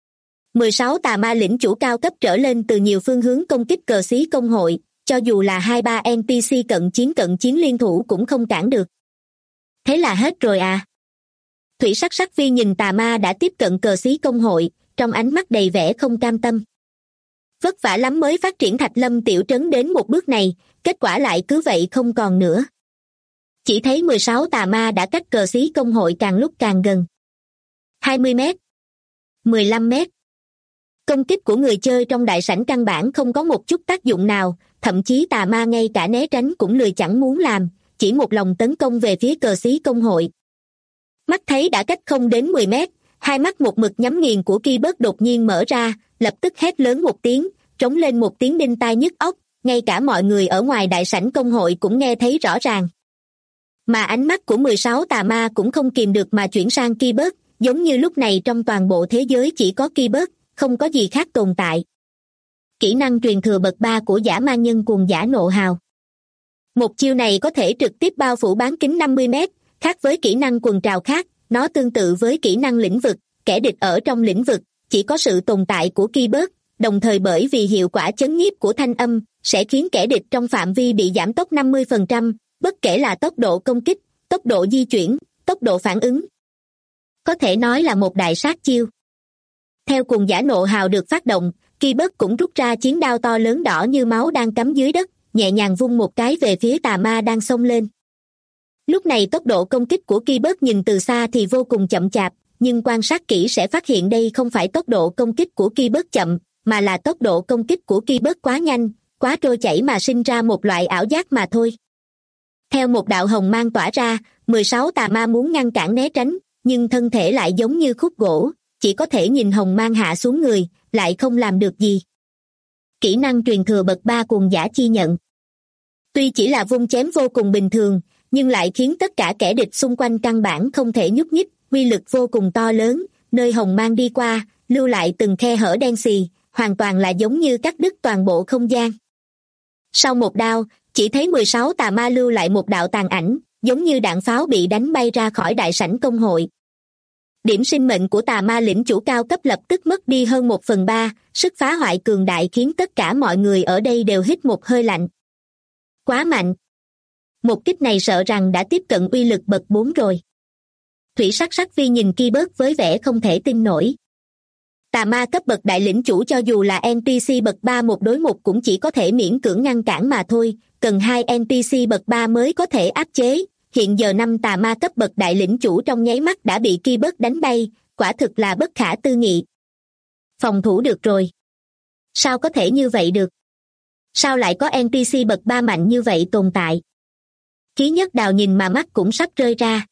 16 tà ma lĩnh chủ cao cấp trở lên từ nhiều phương hướng công kích cờ xí công hội, cho dù là 2-3 NPC cận chiến liên thủ cũng không cản được. Thế là hết rồi à? Thủy Sắc Sắc Vi nhìn tà ma đã tiếp cận cờ xí công hội, trong ánh mắt đầy vẻ không cam tâm. Vất vả lắm mới phát triển Thạch Lâm tiểu trấn đến một bước này, kết quả lại cứ vậy không còn nữa. Chỉ thấy 16 tà ma đã cách cờ xí công hội càng lúc càng gần. 20 mét, 15 mét. Công kích của người chơi trong đại sảnh căn bản không có một chút tác dụng nào, thậm chí tà ma ngay cả né tránh cũng lười chẳng muốn làm, chỉ một lòng tấn công về phía cờ xí công hội. Mắt thấy đã cách không đến 10 mét, hai mắt một mực nhắm nghiền của Keyboard đột nhiên mở ra, lập tức hét lớn một tiếng, trống lên một tiếng đinh tai nhức óc, ngay cả mọi người ở ngoài đại sảnh công hội cũng nghe thấy rõ ràng. Mà ánh mắt của 16 tà ma cũng không kìm được mà chuyển sang Keyboard, giống như lúc này trong toàn bộ thế giới chỉ có Keyboard, không có gì khác tồn tại. Kỹ năng truyền thừa bậc 3 của dã man nhân cuồng dã nộ hào. Một chiêu này có thể trực tiếp bao phủ bán kính 50 mét, khác với kỹ năng quần trào khác, nó tương tự với kỹ năng lĩnh vực, kẻ địch ở trong lĩnh vực, chỉ có sự tồn tại của Keyboard, đồng thời bởi vì hiệu quả chấn nhiếp của thanh âm, sẽ khiến kẻ địch trong phạm vi bị giảm tốc 50%, bất kể là tốc độ công kích, tốc độ di chuyển, tốc độ phản ứng. Có thể nói là một đại sát chiêu. Theo cuồng dã nộ hào được phát động, Keyboard cũng rút ra chiến đao to lớn đỏ như máu đang cắm dưới đất, nhẹ nhàng vung một cái về phía tà ma đang xông lên. Lúc này tốc độ công kích của Keyboard nhìn từ xa thì vô cùng chậm chạp, nhưng quan sát kỹ sẽ phát hiện đây không phải tốc độ công kích của Keyboard chậm, mà là tốc độ công kích của Keyboard quá nhanh, quá trôi chảy mà sinh ra một loại ảo giác mà thôi. Theo một đạo hồng mang tỏa ra, 16 tà ma muốn ngăn cản né tránh, nhưng thân thể lại giống như khúc gỗ, chỉ có thể nhìn hồng mang hạ xuống người, lại không làm được gì. Kỹ năng truyền thừa bậc 3 cuồng dã chi nhận. Tuy chỉ là vung chém vô cùng bình thường, nhưng lại khiến tất cả kẻ địch xung quanh căn bản không thể nhúc nhích, uy lực vô cùng to lớn, nơi hồng mang đi qua, lưu lại từng khe hở đen xì, hoàn toàn là giống như cắt đứt toàn bộ không gian. Sau một đao, chỉ thấy 16 tà ma lưu lại một đạo tàn ảnh, giống như đạn pháo bị đánh bay ra khỏi đại sảnh công hội. Điểm sinh mệnh của tà ma lĩnh chủ cao cấp lập tức mất đi hơn 1/3, sức phá hoại cường đại khiến tất cả mọi người ở đây đều hít một hơi lạnh. Quá mạnh. Một kích này sợ rằng đã tiếp cận uy lực bậc 4 rồi. Thủy Sắc Sắc Vi nhìn Keyboard với vẻ không thể tin nổi. Tà ma cấp bậc đại lĩnh chủ cho dù là NPC bậc 3 một đối một cũng chỉ có thể miễn cưỡng ngăn cản mà thôi, cần 2 NPC bậc 3 mới có thể áp chế. Hiện giờ 5 tà ma cấp bậc đại lĩnh chủ trong nháy mắt đã bị Keyboard đánh bay, quả thực là bất khả tư nghị. Phòng thủ được rồi. Sao có thể như vậy được? Sao lại có NPC bậc 3 mạnh như vậy tồn tại? Khí Nhất Đào nhìn mà mắt cũng sắp rơi ra.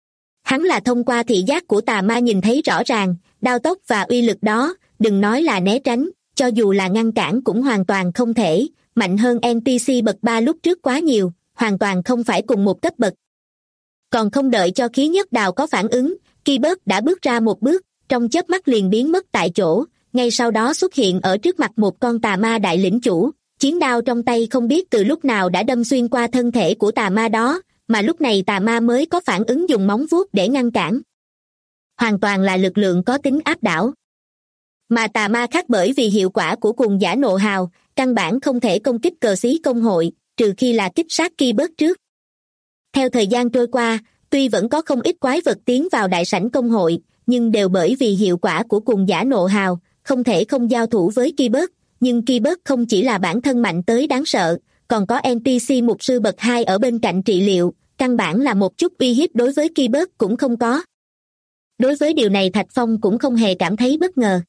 Hắn là thông qua thị giác của tà ma nhìn thấy rõ ràng, đao tốc và uy lực đó, đừng nói là né tránh, cho dù là ngăn cản cũng hoàn toàn không thể, mạnh hơn NPC bậc 3 lúc trước quá nhiều, hoàn toàn không phải cùng một cấp bậc. Còn không đợi cho Khí Nhất Đào có phản ứng, Keyboard đã bước ra một bước, trong chớp mắt liền biến mất tại chỗ, ngay sau đó xuất hiện ở trước mặt một con tà ma đại lĩnh chủ, chiến đao trong tay không biết từ lúc nào đã đâm xuyên qua thân thể của tà ma đó, mà lúc này tà ma mới có phản ứng dùng móng vuốt để ngăn cản. Hoàn toàn là lực lượng có tính áp đảo. Mà tà ma khác bởi vì hiệu quả của cuồng dã nộ hào, căn bản không thể công kích cờ xí công hội, trừ khi là kích sát Keyboard trước. Theo thời gian trôi qua, tuy vẫn có không ít quái vật tiến vào đại sảnh công hội, nhưng đều bởi vì hiệu quả của cuồng dã nộ hào, không thể không giao thủ với Keyboard, nhưng Keyboard không chỉ là bản thân mạnh tới đáng sợ, còn có NPC mục sư bậc 2 ở bên cạnh trị liệu, căn bản là một chút uy hiếp đối với Keyboard cũng không có. Đối với điều này Thạch Phong cũng không hề cảm thấy bất ngờ.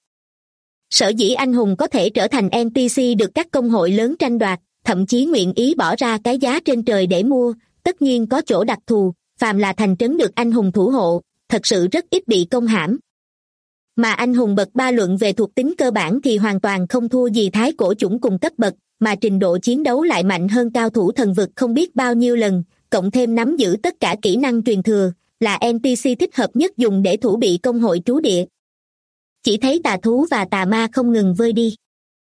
Sở dĩ anh hùng có thể trở thành NPC được các công hội lớn tranh đoạt, thậm chí nguyện ý bỏ ra cái giá trên trời để mua, tất nhiên có chỗ đặc thù, phàm là thành trấn được anh hùng thủ hộ, thật sự rất ít bị công hãm. Mà anh hùng bậc 3 luận về thuộc tính cơ bản thì hoàn toàn không thua gì thái cổ chủng cùng cấp bậc, mà trình độ chiến đấu lại mạnh hơn cao thủ thần vực không biết bao nhiêu lần, cộng thêm nắm giữ tất cả kỹ năng truyền thừa, là NPC thích hợp nhất dùng để thủ bị công hội trú địa. Chỉ thấy tà thú và tà ma không ngừng vơi đi.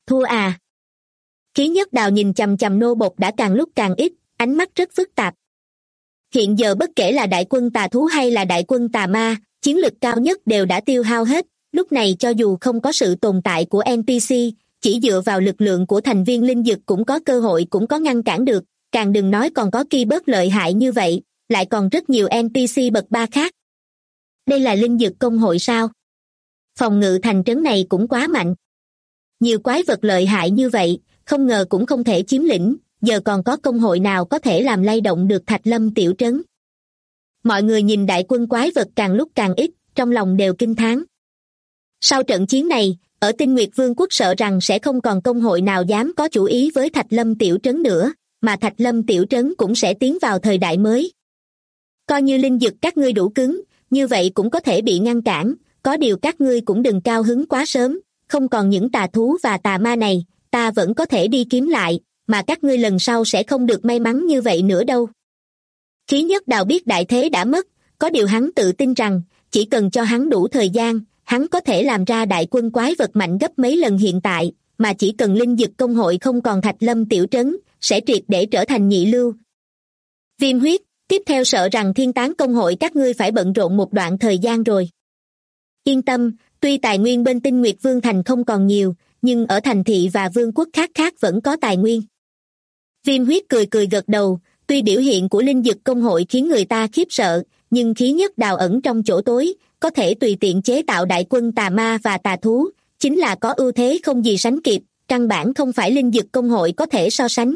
Thua à? Khí Nhất Đào nhìn chằm chằm nô bộc đã càng lúc càng ít, ánh mắt rất phức tạp. Hiện giờ bất kể là đại quân tà thú hay là đại quân tà ma, chiến lực cao nhất đều đã tiêu hao hết, lúc này cho dù không có sự tồn tại của NPC, chỉ dựa vào lực lượng của thành viên linh dực cũng có cơ hội cũng có ngăn cản được, càng đừng nói còn có kỳ bớt lợi hại như vậy, lại còn rất nhiều NPC bậc 3 khác. Đây là linh dực công hội sao? Phòng ngự thành trấn này cũng quá mạnh. Nhiều quái vật lợi hại như vậy, không ngờ cũng không thể chiếm lĩnh, giờ còn có công hội nào có thể làm lay động được Thạch Lâm tiểu trấn. Mọi người nhìn đại quân quái vật càng lúc càng ít, trong lòng đều kinh thán. Sau trận chiến này, ở Tinh Nguyệt Vương quốc sợ rằng sẽ không còn công hội nào dám có chủ ý với Thạch Lâm tiểu trấn nữa, mà Thạch Lâm tiểu trấn cũng sẽ tiến vào thời đại mới. Coi như linh dực các ngươi đủ cứng, như vậy cũng có thể bị ngăn cản, có điều các ngươi cũng đừng cao hứng quá sớm, không còn những tà thú và tà ma này, ta vẫn có thể đi kiếm lại, mà các ngươi lần sau sẽ không được may mắn như vậy nữa đâu. Khí Nhất Đào biết đại thế đã mất, có điều hắn tự tin rằng, chỉ cần cho hắn đủ thời gian, hắn có thể làm ra đại quân quái vật mạnh gấp mấy lần hiện tại, mà chỉ cần linh dực công hội không còn Thạch Lâm tiểu trấn, sẽ triệt để trở thành nhị lưu. Viêm huyết, tiếp theo sợ rằng thiên tán công hội các ngươi phải bận rộn một đoạn thời gian rồi. Yên tâm, tuy tài nguyên bên Tinh Nguyệt Vương thành không còn nhiều, nhưng ở thành thị và vương quốc khác khác vẫn có tài nguyên. Viêm huyết cười cười gật đầu, tuy biểu hiện của linh dực công hội khiến người ta khiếp sợ, nhưng Khí Nhất Đào ẩn trong chỗ tối, có thể tùy tiện chế tạo đại quân tà ma và tà thú, chính là có ưu thế không gì sánh kịp, căn bản không phải linh dực công hội có thể so sánh.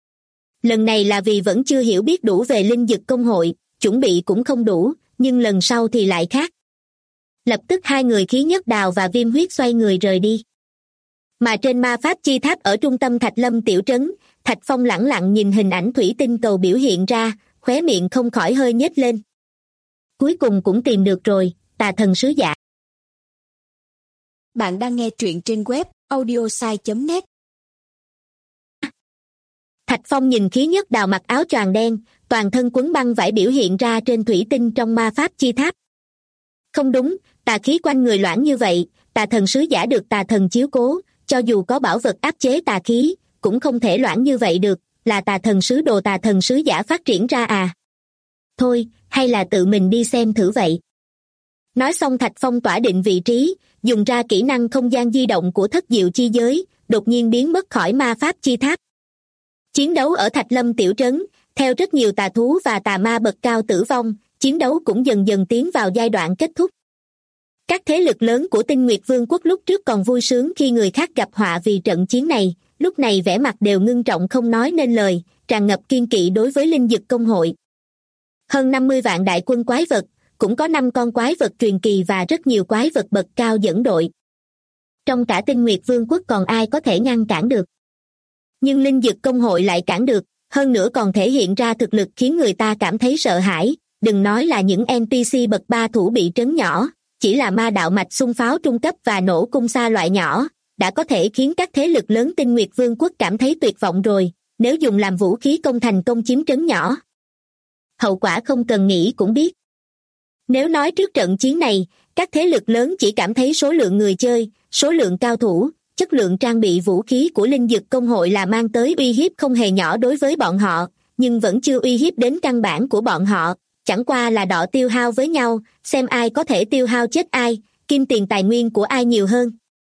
Lần này là vì vẫn chưa hiểu biết đủ về linh dực công hội, chuẩn bị cũng không đủ, nhưng lần sau thì lại khác. Lập tức hai người Khí Nhất Đào và Viêm huyết xoay người rời đi. Mà trên ma pháp chi tháp ở trung tâm Thạch Lâm tiểu trấn, Thạch Phong lẳng lặng nhìn hình ảnh thủy tinh cầu biểu hiện ra, khóe miệng không khỏi hơi nhếch lên. Cuối cùng cũng tìm được rồi, tà thần sứ giả. Bạn đang nghe truyện trên web audiosai.net. Thạch Phong nhìn Khí Nhất Đào mặc áo choàng đen, toàn thân quấn băng vải biểu hiện ra trên thủy tinh trong ma pháp chi tháp. Không đúng, tà khí quanh người loãng như vậy, tà thần sứ giả được tà thần chiếu cố, cho dù có bảo vật áp chế tà khí, cũng không thể loãng như vậy được, là tà thần sứ đồ tà thần sứ giả phát triển ra à? Thôi, hay là tự mình đi xem thử vậy. Nói xong Thạch Phong tỏa định vị trí, dùng ra kỹ năng không gian di động của thất diệu chi giới, đột nhiên biến mất khỏi ma pháp chi tháp. Chiến đấu ở Thạch Lâm tiểu trấn, theo rất nhiều tà thú và tà ma bậc cao tử vong, chiến đấu cũng dần dần tiến vào giai đoạn kết thúc. Các thế lực lớn của Tinh Nguyệt Vương quốc lúc trước còn vui sướng khi người khác gặp họa vì trận chiến này, lúc này vẻ mặt đều ngưng trọng không nói nên lời, tràn ngập kiên kỵ đối với linh dực công hội. Hơn 50 vạn đại quân quái vật, cũng có 5 con quái vật truyền kỳ và rất nhiều quái vật bậc cao dẫn đội. Trong cả Tinh Nguyệt Vương quốc còn ai có thể ngăn cản được. Nhưng linh dực công hội lại cản được, hơn nữa còn thể hiện ra thực lực khiến người ta cảm thấy sợ hãi, đừng nói là những NPC bậc 3 thủ bị trấn nhỏ, chỉ là ma đạo mạch xung pháo trung cấp và nổ cung xa loại nhỏ, đã có thể khiến các thế lực lớn Tinh Nguyệt Vương quốc cảm thấy tuyệt vọng rồi, nếu dùng làm vũ khí công thành công chiếm trấn nhỏ. Hậu quả không cần nghĩ cũng biết. Nếu nói trước trận chiến này, các thế lực lớn chỉ cảm thấy số lượng người chơi, số lượng cao thủ, chất lượng trang bị vũ khí của linh dực công hội là mang tới uy hiếp không hề nhỏ đối với bọn họ, nhưng vẫn chưa uy hiếp đến căn bản của bọn họ, chẳng qua là đọ tiêu hao với nhau, xem ai có thể tiêu hao chết ai, kim tiền tài nguyên của ai nhiều hơn.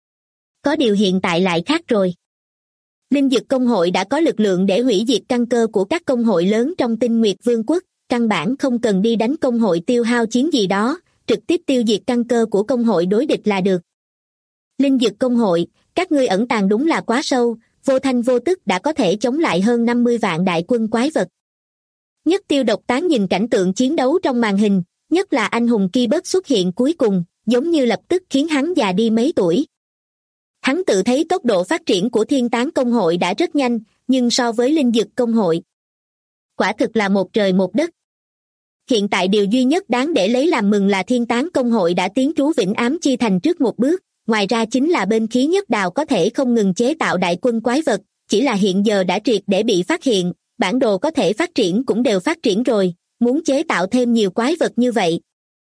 Có điều hiện tại lại khác rồi. Linh dực công hội đã có lực lượng để hủy diệt căn cơ của các công hội lớn trong Tinh Nguyệt Vương quốc, căn bản không cần đi đánh công hội tiêu hao chiến gì đó, trực tiếp tiêu diệt căn cơ của công hội đối địch là được. Linh dực công hội, các ngươi ẩn tàng đúng là quá sâu, vô thanh vô tức đã có thể chống lại hơn 50 vạn đại quân quái vật. Nhất Tiêu độc tán nhìn cảnh tượng chiến đấu trong màn hình, nhất là anh hùng Kỳ-bớt xuất hiện cuối cùng, giống như lập tức khiến hắn già đi mấy tuổi. Hắn tự thấy tốc độ phát triển của thiên tán công hội đã rất nhanh, nhưng so với linh dực công hội, quả thực là một trời một đất. Hiện tại điều duy nhất đáng để lấy làm mừng là thiên tán công hội đã tiến trú Vĩnh Ám Chi Thành trước một bước, ngoài ra chính là bên Khí Nhất Đào có thể không ngừng chế tạo đại quân quái vật, chỉ là hiện giờ đã triệt để bị phát hiện, bản đồ có thể phát triển cũng đều phát triển rồi, muốn chế tạo thêm nhiều quái vật như vậy.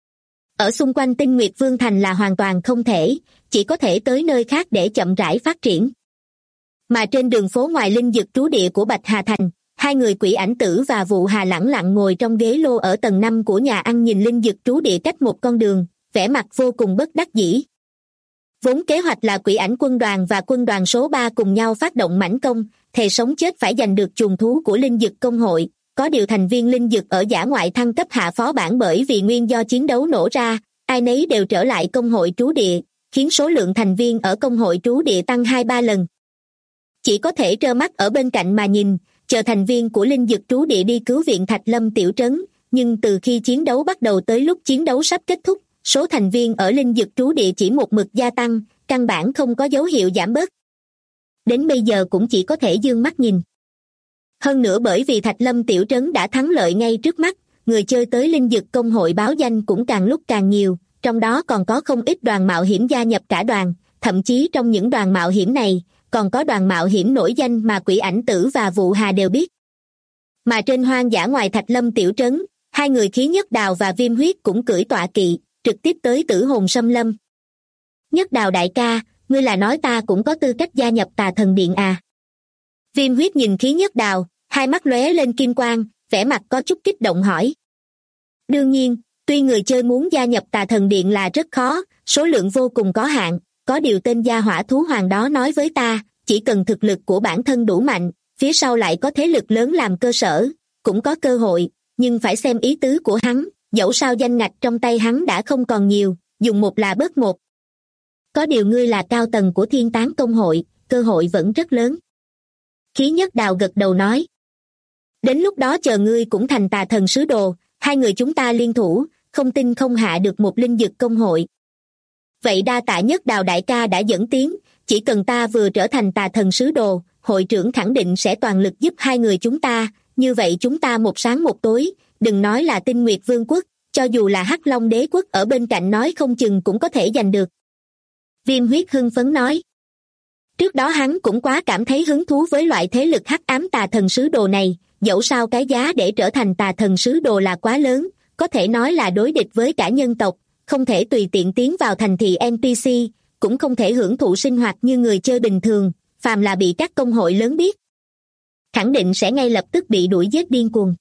Ở xung quanh Tinh Nguyệt Vương Thành là hoàn toàn không thể, chỉ có thể tới nơi khác để chậm rãi phát triển. Mà trên đường phố ngoài linh dực trú địa của Bạch Hà Thành, hai người Quỷ Ảnh Tử và Vụ Hà lẳng lặng ngồi trong ghế lô ở tầng 5 của nhà ăn nhìn linh dực trú địa cách một con đường, vẻ mặt vô cùng bất đắc dĩ. Vốn kế hoạch là Quỷ Ảnh quân đoàn và quân đoàn số 3 cùng nhau phát động mãnh công, thề sống chết phải giành được chuồng thú của linh dực công hội. Có điều thành viên linh dực ở dã ngoại thăng cấp hạ phó bản bởi vì nguyên do chiến đấu nổ ra, ai nấy đều trở lại công hội trú địa, khiến số lượng thành viên ở công hội trú địa tăng 2-3 lần. Chỉ có thể trơ mắt ở bên cạnh mà nhìn, chờ thành viên của linh dực trú địa đi cứu viện Thạch Lâm tiểu trấn, nhưng từ khi chiến đấu bắt đầu tới lúc chiến đấu sắp kết thúc, số thành viên ở linh dực trú địa chỉ một mực gia tăng, căn bản không có dấu hiệu giảm bớt. Đến bây giờ cũng chỉ có thể dương mắt nhìn. Hơn nữa bởi vì Thạch Lâm tiểu trấn đã thắng lợi ngay trước mắt, người chơi tới linh dực công hội báo danh cũng càng lúc càng nhiều, trong đó còn có không ít đoàn mạo hiểm gia nhập cả đoàn, thậm chí trong những đoàn mạo hiểm này, còn có đoàn mạo hiểm nổi danh mà Quỷ Ảnh Tử và Vụ Hà đều biết. Mà trên hoang dã ngoài Thạch Lâm tiểu trấn, hai người Khí Nhất Đào và Viêm Huyết cũng cưỡi tọa kỵ, trực tiếp tới Tử Hồn Xâm Lâm. Nhất Đào đại ca, ngươi là nói ta cũng có tư cách gia nhập Tà Thần Điện à? Viêm Huyết nhìn Khí Nhất Đào, hai mắt lóe lên kim quang, vẻ mặt có chút kích động hỏi. Đương nhiên, tuy người chơi muốn gia nhập Tà Thần Điện là rất khó, số lượng vô cùng có hạn, có điều tên gia hỏa thú hoàng đó nói với ta, chỉ cần thực lực của bản thân đủ mạnh, phía sau lại có thế lực lớn làm cơ sở, cũng có cơ hội, nhưng phải xem ý tứ của hắn, dẫu sao danh ngạch trong tay hắn đã không còn nhiều, dùng một là bớt một. Có điều ngươi là cao tầng của Thiên Tán công hội, cơ hội vẫn rất lớn. Khí Nhất Đào gật đầu nói. Đến lúc đó chờ ngươi cũng thành Tà Thần sứ đồ, hai người chúng ta liên thủ, không tin không hạ được một linh dực công hội. Vậy đa tạ Nhất Đào đại ca đã dẫn tiến, chỉ cần ta vừa trở thành Tà Thần sứ đồ, hội trưởng khẳng định sẽ toàn lực giúp hai người chúng ta, như vậy chúng ta một sáng một tối, đừng nói là Tinh Nguyệt Vương quốc, cho dù là Hắc Long đế quốc ở bên cạnh nói không chừng cũng có thể giành được. Viêm Huyết hưng phấn nói. Trước đó hắn cũng quá cảm thấy hứng thú với loại thế lực hắc ám Tà Thần sứ đồ này, dẫu sao cái giá để trở thành Tà Thần sứ đồ là quá lớn, có thể nói là đối địch với cả nhân tộc, không thể tùy tiện tiến vào thành thị NPC, cũng không thể hưởng thụ sinh hoạt như người chơi bình thường, phàm là bị các công hội lớn biết, khẳng định sẽ ngay lập tức bị đuổi giết điên cuồng.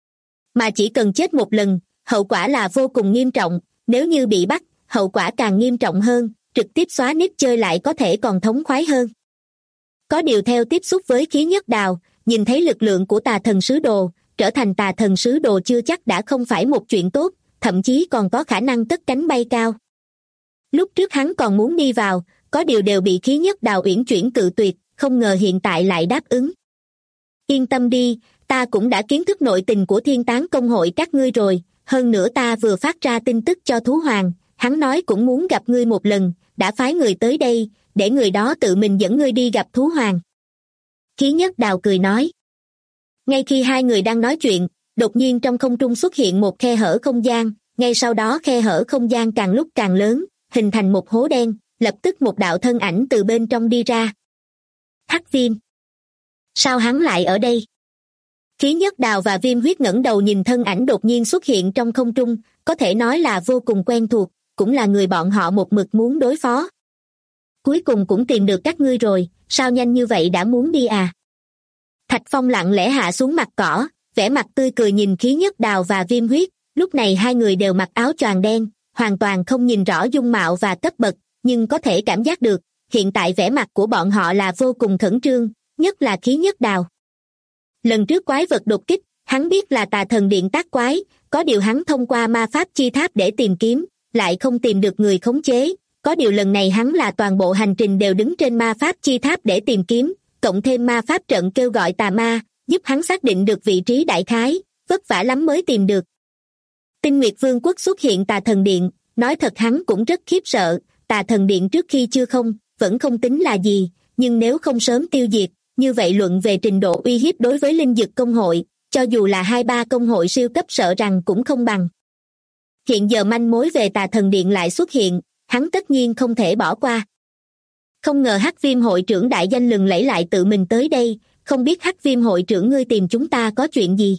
Mà chỉ cần chết một lần, hậu quả là vô cùng nghiêm trọng, nếu như bị bắt, hậu quả càng nghiêm trọng hơn, trực tiếp xóa nick chơi lại có thể còn thống khoái hơn. Có điều theo tiếp xúc với Khí Nhất Đào, nhìn thấy lực lượng của Tà Thần sứ đồ, trở thành Tà Thần sứ đồ chưa chắc đã không phải một chuyện tốt, thậm chí còn có khả năng cất cánh bay cao. Lúc trước hắn còn muốn đi vào, có điều đều bị Khí Nhất Đào uyển chuyển cự tuyệt, không ngờ hiện tại lại đáp ứng. Yên tâm đi, ta cũng đã kiến thức nội tình của Thiên Tán công hội các ngươi rồi, hơn nữa ta vừa phát ra tin tức cho Thú Hoàng, hắn nói cũng muốn gặp ngươi một lần, đã phái người tới đây, để người đó tự mình dẫn ngươi đi gặp Thú Hoàng. Khí Nhất Đào cười nói. Ngay khi hai người đang nói chuyện, đột nhiên trong không trung xuất hiện một khe hở không gian, ngay sau đó khe hở không gian càng lúc càng lớn, hình thành một hố đen, lập tức một đạo thân ảnh từ bên trong đi ra. Hắc Viêm. Sao hắn lại ở đây? Khí Nhất Đào và Viêm Huyết ngẩng đầu nhìn thân ảnh đột nhiên xuất hiện trong không trung, có thể nói là vô cùng quen thuộc, cũng là người bọn họ một mực muốn đối phó. Cuối cùng cũng tìm được các ngươi rồi, sao nhanh như vậy đã muốn đi à? Thạch Phong lặng lẽ hạ xuống mặt cỏ, vẻ mặt tươi cười nhìn Khí Nhất Đào và Viêm Huyết, lúc này hai người đều mặc áo choàng đen, hoàn toàn không nhìn rõ dung mạo và cấp bậc, nhưng có thể cảm giác được, hiện tại vẻ mặt của bọn họ là vô cùng khẩn trương, nhất là Khí Nhất Đào. Lần trước quái vật đột kích, hắn biết là Tà Thần Điện tác quái, có điều hắn thông qua ma pháp chi tháp để tìm kiếm, lại không tìm được người khống chế, có điều lần này hắn là toàn bộ hành trình đều đứng trên ma pháp chi tháp để tìm kiếm, cộng thêm ma pháp trận kêu gọi tà ma, giúp hắn xác định được vị trí đại khái, vất vả lắm mới tìm được. Tinh Nguyệt Vương quốc xuất hiện Tà Thần Điện, nói thật hắn cũng rất khiếp sợ, Tà Thần Điện trước khi chưa không, vẫn không tính là gì, nhưng nếu không sớm tiêu diệt, như vậy luận về trình độ uy hiếp đối với linh dực công hội, cho dù là 2-3 công hội siêu cấp sợ rằng cũng không bằng. Hiện giờ manh mối về Tà Thần Điện lại xuất hiện, hắn tất nhiên không thể bỏ qua. Không ngờ Hắc Viêm hội trưởng đại danh lừng lẫy lại tự mình tới đây, không biết Hắc Viêm hội trưởng ngươi tìm chúng ta có chuyện gì?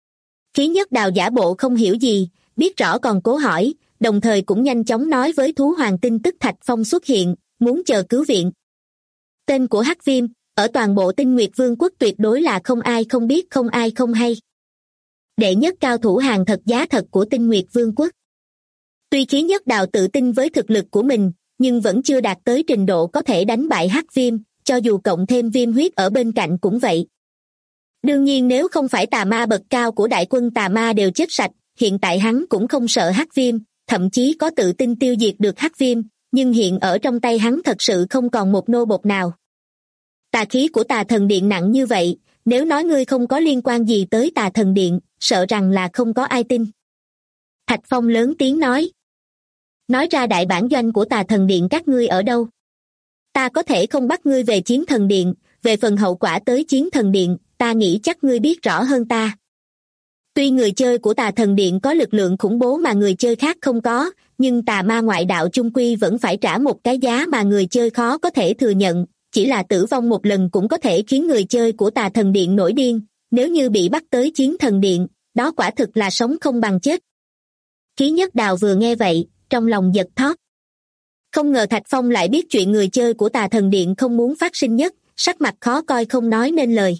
Khí Nhất Đào giả bộ không hiểu gì, biết rõ còn cố hỏi, đồng thời cũng nhanh chóng nói với Thú Hoàng tin tức Thạch Phong xuất hiện, muốn chờ cứu viện. Tên của Hắc Viêm, ở toàn bộ Tinh Nguyệt Vương quốc tuyệt đối là không ai không biết không ai không hay. Đệ nhất cao thủ hàng thật giá thật của Tinh Nguyệt Vương quốc. Tuy Khí Nhất Đào tự tin với thực lực của mình, nhưng vẫn chưa đạt tới trình độ có thể đánh bại Hắc Viêm, cho dù cộng thêm Viêm Huyết ở bên cạnh cũng vậy. Đương nhiên nếu không phải tà ma bậc cao của đại quân tà ma đều chết sạch, hiện tại hắn cũng không sợ Hắc Viêm, thậm chí có tự tin tiêu diệt được Hắc Viêm, nhưng hiện ở trong tay hắn thật sự không còn một nô bộc nào. Tà khí của Tà Thần Điện nặng như vậy, nếu nói ngươi không có liên quan gì tới Tà Thần Điện, sợ rằng là không có ai tin. Thạch Phong lớn tiếng nói. Nói ra đại bản doanh của Tà Thần Điện các ngươi ở đâu? Ta có thể không bắt ngươi về Chiến Thần Điện, về phần hậu quả tới Chiến Thần Điện, ta nghĩ chắc ngươi biết rõ hơn ta. Tuy người chơi của Tà Thần Điện có lực lượng khủng bố mà người chơi khác không có, nhưng tà ma ngoại đạo chung quy vẫn phải trả một cái giá mà người chơi khó có thể thừa nhận, chỉ là tử vong một lần cũng có thể khiến người chơi của Tà Thần Điện nổi điên, nếu như bị bắt tới Chiến Thần Điện, đó quả thực là sống không bằng chết. Khí Nhất Đào vừa nghe vậy, trong lòng giật thót. Không ngờ Thạch Phong lại biết chuyện người chơi của Tà Thần Điện không muốn phát sinh nhất, sắc mặt khó coi không nói nên lời.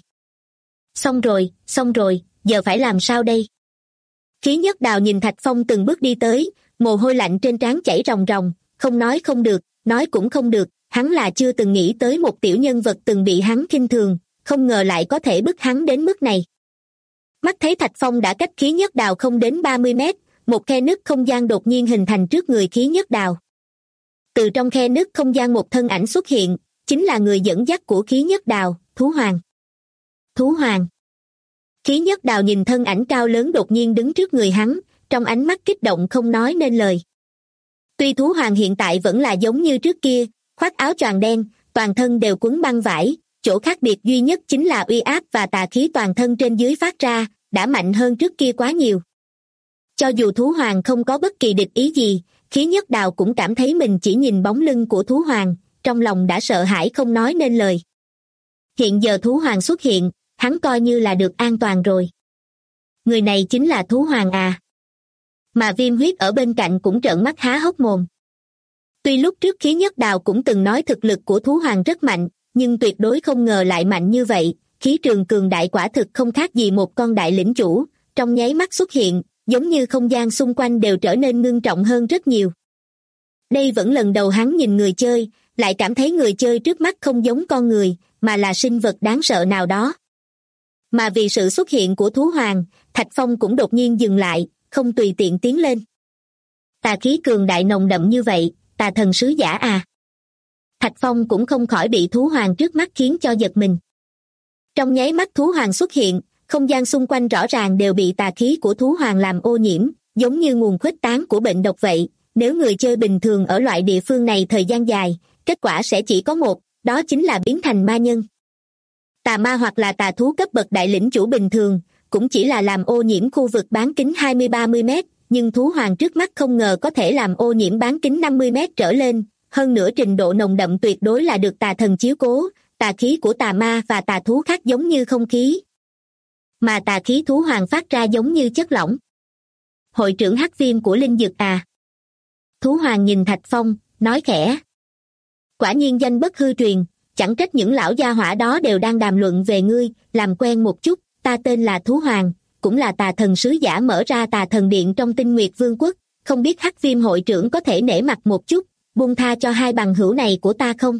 Xong rồi, giờ phải làm sao đây? Khí Nhất Đào nhìn Thạch Phong từng bước đi tới, mồ hôi lạnh trên trán chảy ròng ròng, không nói không được, nói cũng không được, hắn là chưa từng nghĩ tới một tiểu nhân vật từng bị hắn khinh thường, không ngờ lại có thể bức hắn đến mức này. Mắt thấy Thạch Phong đã cách Khí Nhất Đào không đến 30 mét, một khe nứt không gian đột nhiên hình thành trước người Khí Nhất Đào. Từ trong khe nứt không gian một thân ảnh xuất hiện, chính là người dẫn dắt của Khí Nhất Đào, Thú Hoàng. Thú Hoàng. Khí Nhất Đào nhìn thân ảnh cao lớn đột nhiên đứng trước người hắn, trong ánh mắt kích động không nói nên lời. Tuy Thú Hoàng hiện tại vẫn là giống như trước kia, khoác áo choàng đen, toàn thân đều quấn băng vải, chỗ khác biệt duy nhất chính là uy áp và tà khí toàn thân trên dưới phát ra, đã mạnh hơn trước kia quá nhiều. Cho dù Thú Hoàng không có bất kỳ địch ý gì, Khí Nhất Đào cũng cảm thấy mình chỉ nhìn bóng lưng của Thú Hoàng, trong lòng đã sợ hãi không nói nên lời. Hiện giờ Thú Hoàng xuất hiện, hắn coi như là được an toàn rồi. Người này chính là Thú Hoàng à? Mà Viêm Huyết ở bên cạnh cũng trợn mắt há hốc mồm. Tuy lúc trước Khí Nhất Đào cũng từng nói thực lực của Thú Hoàng rất mạnh, nhưng tuyệt đối không ngờ lại mạnh như vậy, khí trường cường đại quả thực không khác gì một con đại lĩnh chủ, trong nháy mắt xuất hiện, giống như không gian xung quanh đều trở nên ngưng trọng hơn rất nhiều. Đây vẫn lần đầu hắn nhìn người chơi, lại cảm thấy người chơi trước mắt không giống con người, mà là sinh vật đáng sợ nào đó. Mà vì sự xuất hiện của Thú Hoàng, Thạch Phong cũng đột nhiên dừng lại, không tùy tiện tiến lên. Tà khí cường đại nồng đậm như vậy, Tà Thần sứ giả à? Thạch Phong cũng không khỏi bị Thú Hoàng trước mắt khiến cho giật mình. Trong nháy mắt Thú Hoàng xuất hiện, không gian xung quanh rõ ràng đều bị tà khí của Thú Hoàng làm ô nhiễm, giống như nguồn khuếch tán của bệnh độc vậy. Nếu người chơi bình thường ở loại địa phương này thời gian dài, kết quả sẽ chỉ có một, đó chính là biến thành ma nhân. Tà ma hoặc là tà thú cấp bậc đại lĩnh chủ bình thường, cũng chỉ là làm ô nhiễm khu vực bán kính 20-30 mét, nhưng Thú Hoàng trước mắt không ngờ có thể làm ô nhiễm bán kính 50 mét trở lên, hơn nữa trình độ nồng đậm tuyệt đối là được Tà Thần chiếu cố, tà khí của tà ma và tà thú khác giống như không khí. Mà tà khí Thú Hoàng phát ra giống như chất lỏng. Hội trưởng Hắc Viêm của Linh Dực à? Thú Hoàng nhìn Thạch Phong, nói khẽ. Quả nhiên danh bất hư truyền, chẳng trách những lão gia hỏa đó đều đang đàm luận về ngươi, làm quen một chút, ta tên là Thú Hoàng, cũng là Tà Thần sứ giả mở ra Tà Thần Điện trong Tinh Nguyệt Vương quốc, không biết Hắc Viêm hội trưởng có thể nể mặt một chút, buông tha cho hai bằng hữu này của ta không?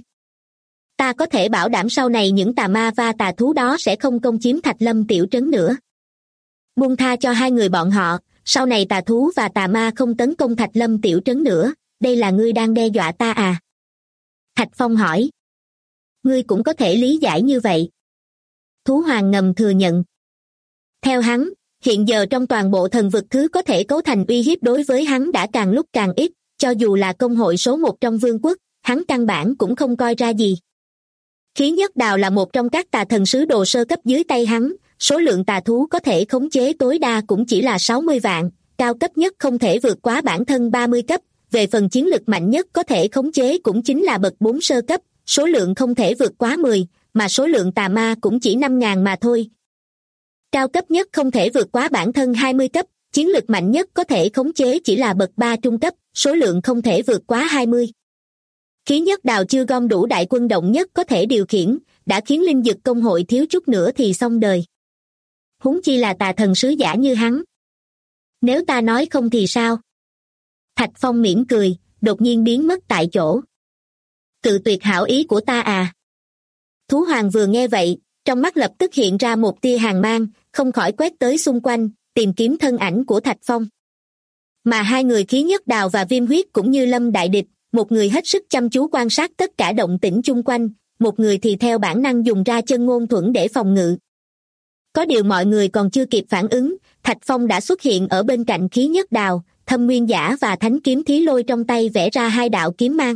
Ta có thể bảo đảm sau này những tà ma và tà thú đó sẽ không công chiếm Thạch Lâm tiểu trấn nữa. Buông tha cho hai người bọn họ, sau này tà thú và tà ma không tấn công Thạch Lâm tiểu trấn nữa, đây là ngươi đang đe dọa ta à? Thạch Phong hỏi. Ngươi cũng có thể lý giải như vậy. Thú Hoàng ngầm thừa nhận. Theo hắn, hiện giờ trong toàn bộ thần vực thứ có thể cấu thành uy hiếp đối với hắn đã càng lúc càng ít, cho dù là công hội số 1 trong vương quốc, hắn căn bản cũng không coi ra gì. Khí Nhất Đào là một trong các tà thần sứ đồ sơ cấp dưới tay hắn, số lượng tà thú có thể khống chế tối đa cũng chỉ là 60 vạn, cao cấp nhất không thể vượt quá bản thân 30 cấp, về phần chiến lực mạnh nhất có thể khống chế cũng chính là bậc 4 sơ cấp, số lượng không thể vượt quá 10, mà số lượng tà ma cũng chỉ 5.000 mà thôi. Cao cấp nhất không thể vượt quá bản thân 20 cấp, chiến lực mạnh nhất có thể khống chế chỉ là bậc 3 trung cấp, số lượng không thể vượt quá 20. Khí Nhất Đào chưa gom đủ đại quân động nhất có thể điều khiển, đã khiến linh dực công hội thiếu chút nữa thì xong đời. Huống chi là tà thần sứ giả như hắn. Nếu ta nói không thì sao? Thạch Phong mỉm cười, đột nhiên biến mất tại chỗ. Cự tuyệt hảo ý của ta à? Thú Hoàng vừa nghe vậy, trong mắt lập tức hiện ra một tia hàn mang, không khỏi quét tới xung quanh, tìm kiếm thân ảnh của Thạch Phong. Mà hai người Khí Nhất Đào và Viêm Huyết cũng như lâm đại địch, một người hết sức chăm chú quan sát tất cả động tĩnh chung quanh, một người thì theo bản năng dùng ra chân ngôn thuẫn để phòng ngự. Có điều mọi người còn chưa kịp phản ứng, Thạch Phong đã xuất hiện ở bên cạnh Khí Nhất Đào, Thâm Nguyên Giả và Thánh Kiếm Thí Lôi trong tay vẽ ra hai đạo kiếm mang.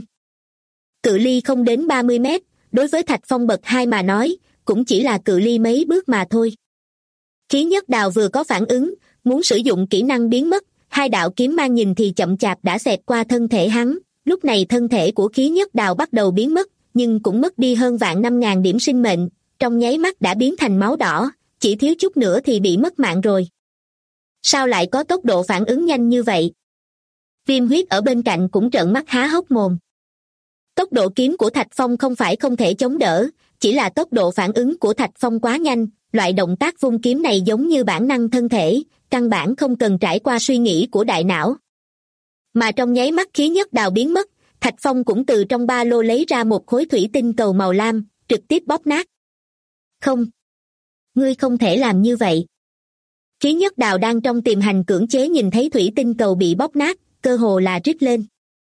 Cự ly không đến 30 mét, đối với Thạch Phong bậc 2 mà nói, cũng chỉ là cự ly mấy bước mà thôi. Khí Nhất Đào vừa có phản ứng, muốn sử dụng kỹ năng biến mất, hai đạo kiếm mang nhìn thì chậm chạp đã xẹt qua thân thể hắn. Lúc này thân thể của Khí Nhất Đào bắt đầu biến mất, nhưng cũng mất đi hơn vạn 5.000 điểm sinh mệnh, trong nháy mắt đã biến thành máu đỏ, chỉ thiếu chút nữa thì bị mất mạng rồi. Sao lại có tốc độ phản ứng nhanh như vậy? Viêm Huyết ở bên cạnh cũng trợn mắt há hốc mồm. Tốc độ kiếm của Thạch Phong không phải không thể chống đỡ, chỉ là tốc độ phản ứng của Thạch Phong quá nhanh, loại động tác vung kiếm này giống như bản năng thân thể, căn bản không cần trải qua suy nghĩ của đại não. Mà trong nháy mắt Khí Nhất Đào biến mất, Thạch Phong cũng từ trong ba lô lấy ra một khối thủy tinh cầu màu lam, trực tiếp bóp nát. Không, ngươi không thể làm như vậy. Khí Nhất Đào đang trong tiềm hành cưỡng chế nhìn thấy thủy tinh cầu bị bóp nát, cơ hồ là rít lên.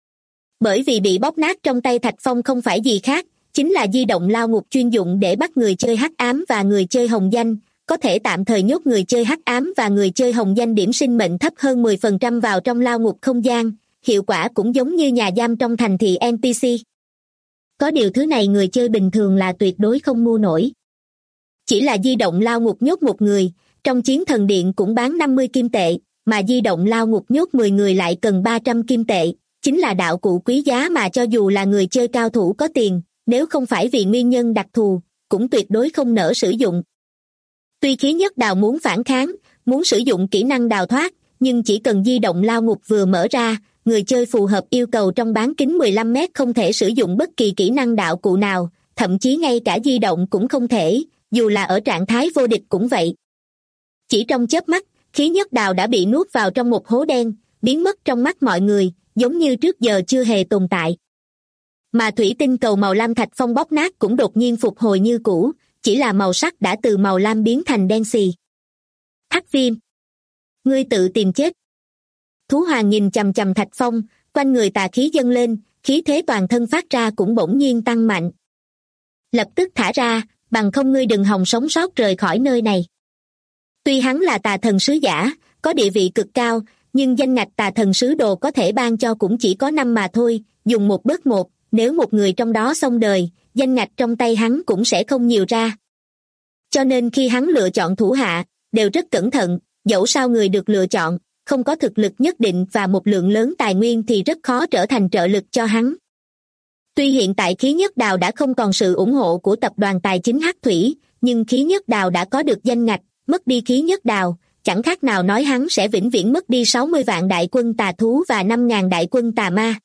Bởi vì bị bóp nát trong tay Thạch Phong không phải gì khác, chính là di động lao ngục chuyên dụng để bắt người chơi hắc ám và người chơi hồng danh, có thể tạm thời nhốt người chơi hắc ám và người chơi hồng danh điểm sinh mệnh thấp hơn 10% vào trong lao ngục không gian, hiệu quả cũng giống như nhà giam trong thành thị NPC. Có điều thứ này người chơi bình thường là tuyệt đối không mua nổi. Chỉ là di động lao ngục nhốt một người, trong Chiến Thần Điện cũng bán 50 kim tệ, mà di động lao ngục nhốt 10 người lại cần 300 kim tệ, chính là đạo cụ quý giá mà cho dù là người chơi cao thủ có tiền, nếu không phải vì nguyên nhân đặc thù, cũng tuyệt đối không nỡ sử dụng. Tuy Khí Nhất Đào muốn phản kháng, muốn sử dụng kỹ năng đào thoát, nhưng chỉ cần di động lao ngục vừa mở ra, người chơi phù hợp yêu cầu trong bán kính 15 mét không thể sử dụng bất kỳ kỹ năng đạo cụ nào, thậm chí ngay cả di động cũng không thể, dù là ở trạng thái vô địch cũng vậy. Chỉ trong chớp mắt, Khí Nhất Đào đã bị nuốt vào trong một hố đen, biến mất trong mắt mọi người, giống như trước giờ chưa hề tồn tại. Mà thủy tinh cầu màu lam Thạch Phong bóp nát cũng đột nhiên phục hồi như cũ, chỉ là màu sắc đã từ màu lam biến thành đen xì. Hắc Viêm, ngươi tự tìm chết. Thú Hoàng nhìn chằm chằm Thạch Phong, quanh người tà khí dâng lên, khí thế toàn thân phát ra cũng bỗng nhiên tăng mạnh. Lập tức thả ra, bằng không ngươi đừng hòng sống sót rời khỏi nơi này. Tuy hắn là tà thần sứ giả, có địa vị cực cao, nhưng danh ngạch tà thần sứ đồ có thể ban cho cũng chỉ có 5 mà thôi, dùng một bớt một, nếu một người trong đó xong đời, danh ngạch trong tay hắn cũng sẽ không nhiều ra. Cho nên khi hắn lựa chọn thủ hạ, đều rất cẩn thận, dẫu sao người được lựa chọn, không có thực lực nhất định và một lượng lớn tài nguyên thì rất khó trở thành trợ lực cho hắn. Tuy hiện tại Khí Nhất Đào đã không còn sự ủng hộ của tập đoàn tài chính Hắc Thủy, nhưng Khí Nhất Đào đã có được danh ngạch, mất đi Khí Nhất Đào, chẳng khác nào nói hắn sẽ vĩnh viễn mất đi 60 vạn đại quân tà thú và 5.000 đại quân tà ma.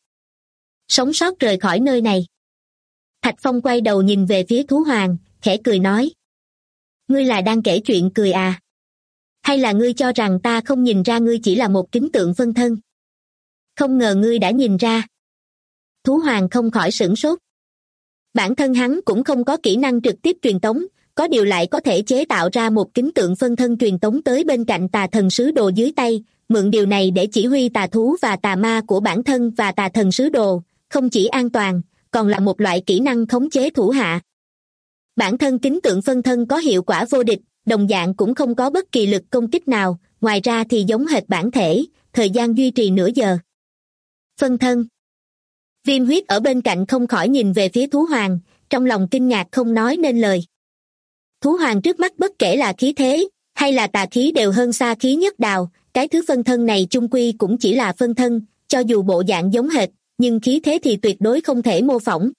Sống sót rời khỏi nơi này. Thạch Phong quay đầu nhìn về phía Thú Hoàng, khẽ cười nói. Ngươi là đang kể chuyện cười à? Hay là ngươi cho rằng ta không nhìn ra ngươi chỉ là một kính tượng phân thân? Không ngờ ngươi đã nhìn ra. Thú Hoàng không khỏi sửng sốt. Bản thân hắn cũng không có kỹ năng trực tiếp truyền tống, có điều lại có thể chế tạo ra một kính tượng phân thân truyền tống tới bên cạnh tà thần sứ đồ dưới tay, mượn điều này để chỉ huy tà thú và tà ma của bản thân và tà thần sứ đồ, không chỉ an toàn, còn là một loại kỹ năng khống chế thủ hạ. Bản thân kính tượng phân thân có hiệu quả vô địch, đồng dạng cũng không có bất kỳ lực công kích nào, ngoài ra thì giống hệt bản thể, thời gian duy trì nửa giờ. Phân thân. Viêm Huyết ở bên cạnh không khỏi nhìn về phía Thú Hoàng, trong lòng kinh ngạc không nói nên lời. Thú Hoàng trước mắt bất kể là khí thế, hay là tà khí đều hơn xa Khí Nhất Đào, cái thứ phân thân này chung quy cũng chỉ là phân thân, cho dù bộ dạng giống hệt, nhưng khí thế thì tuyệt đối không thể mô phỏng.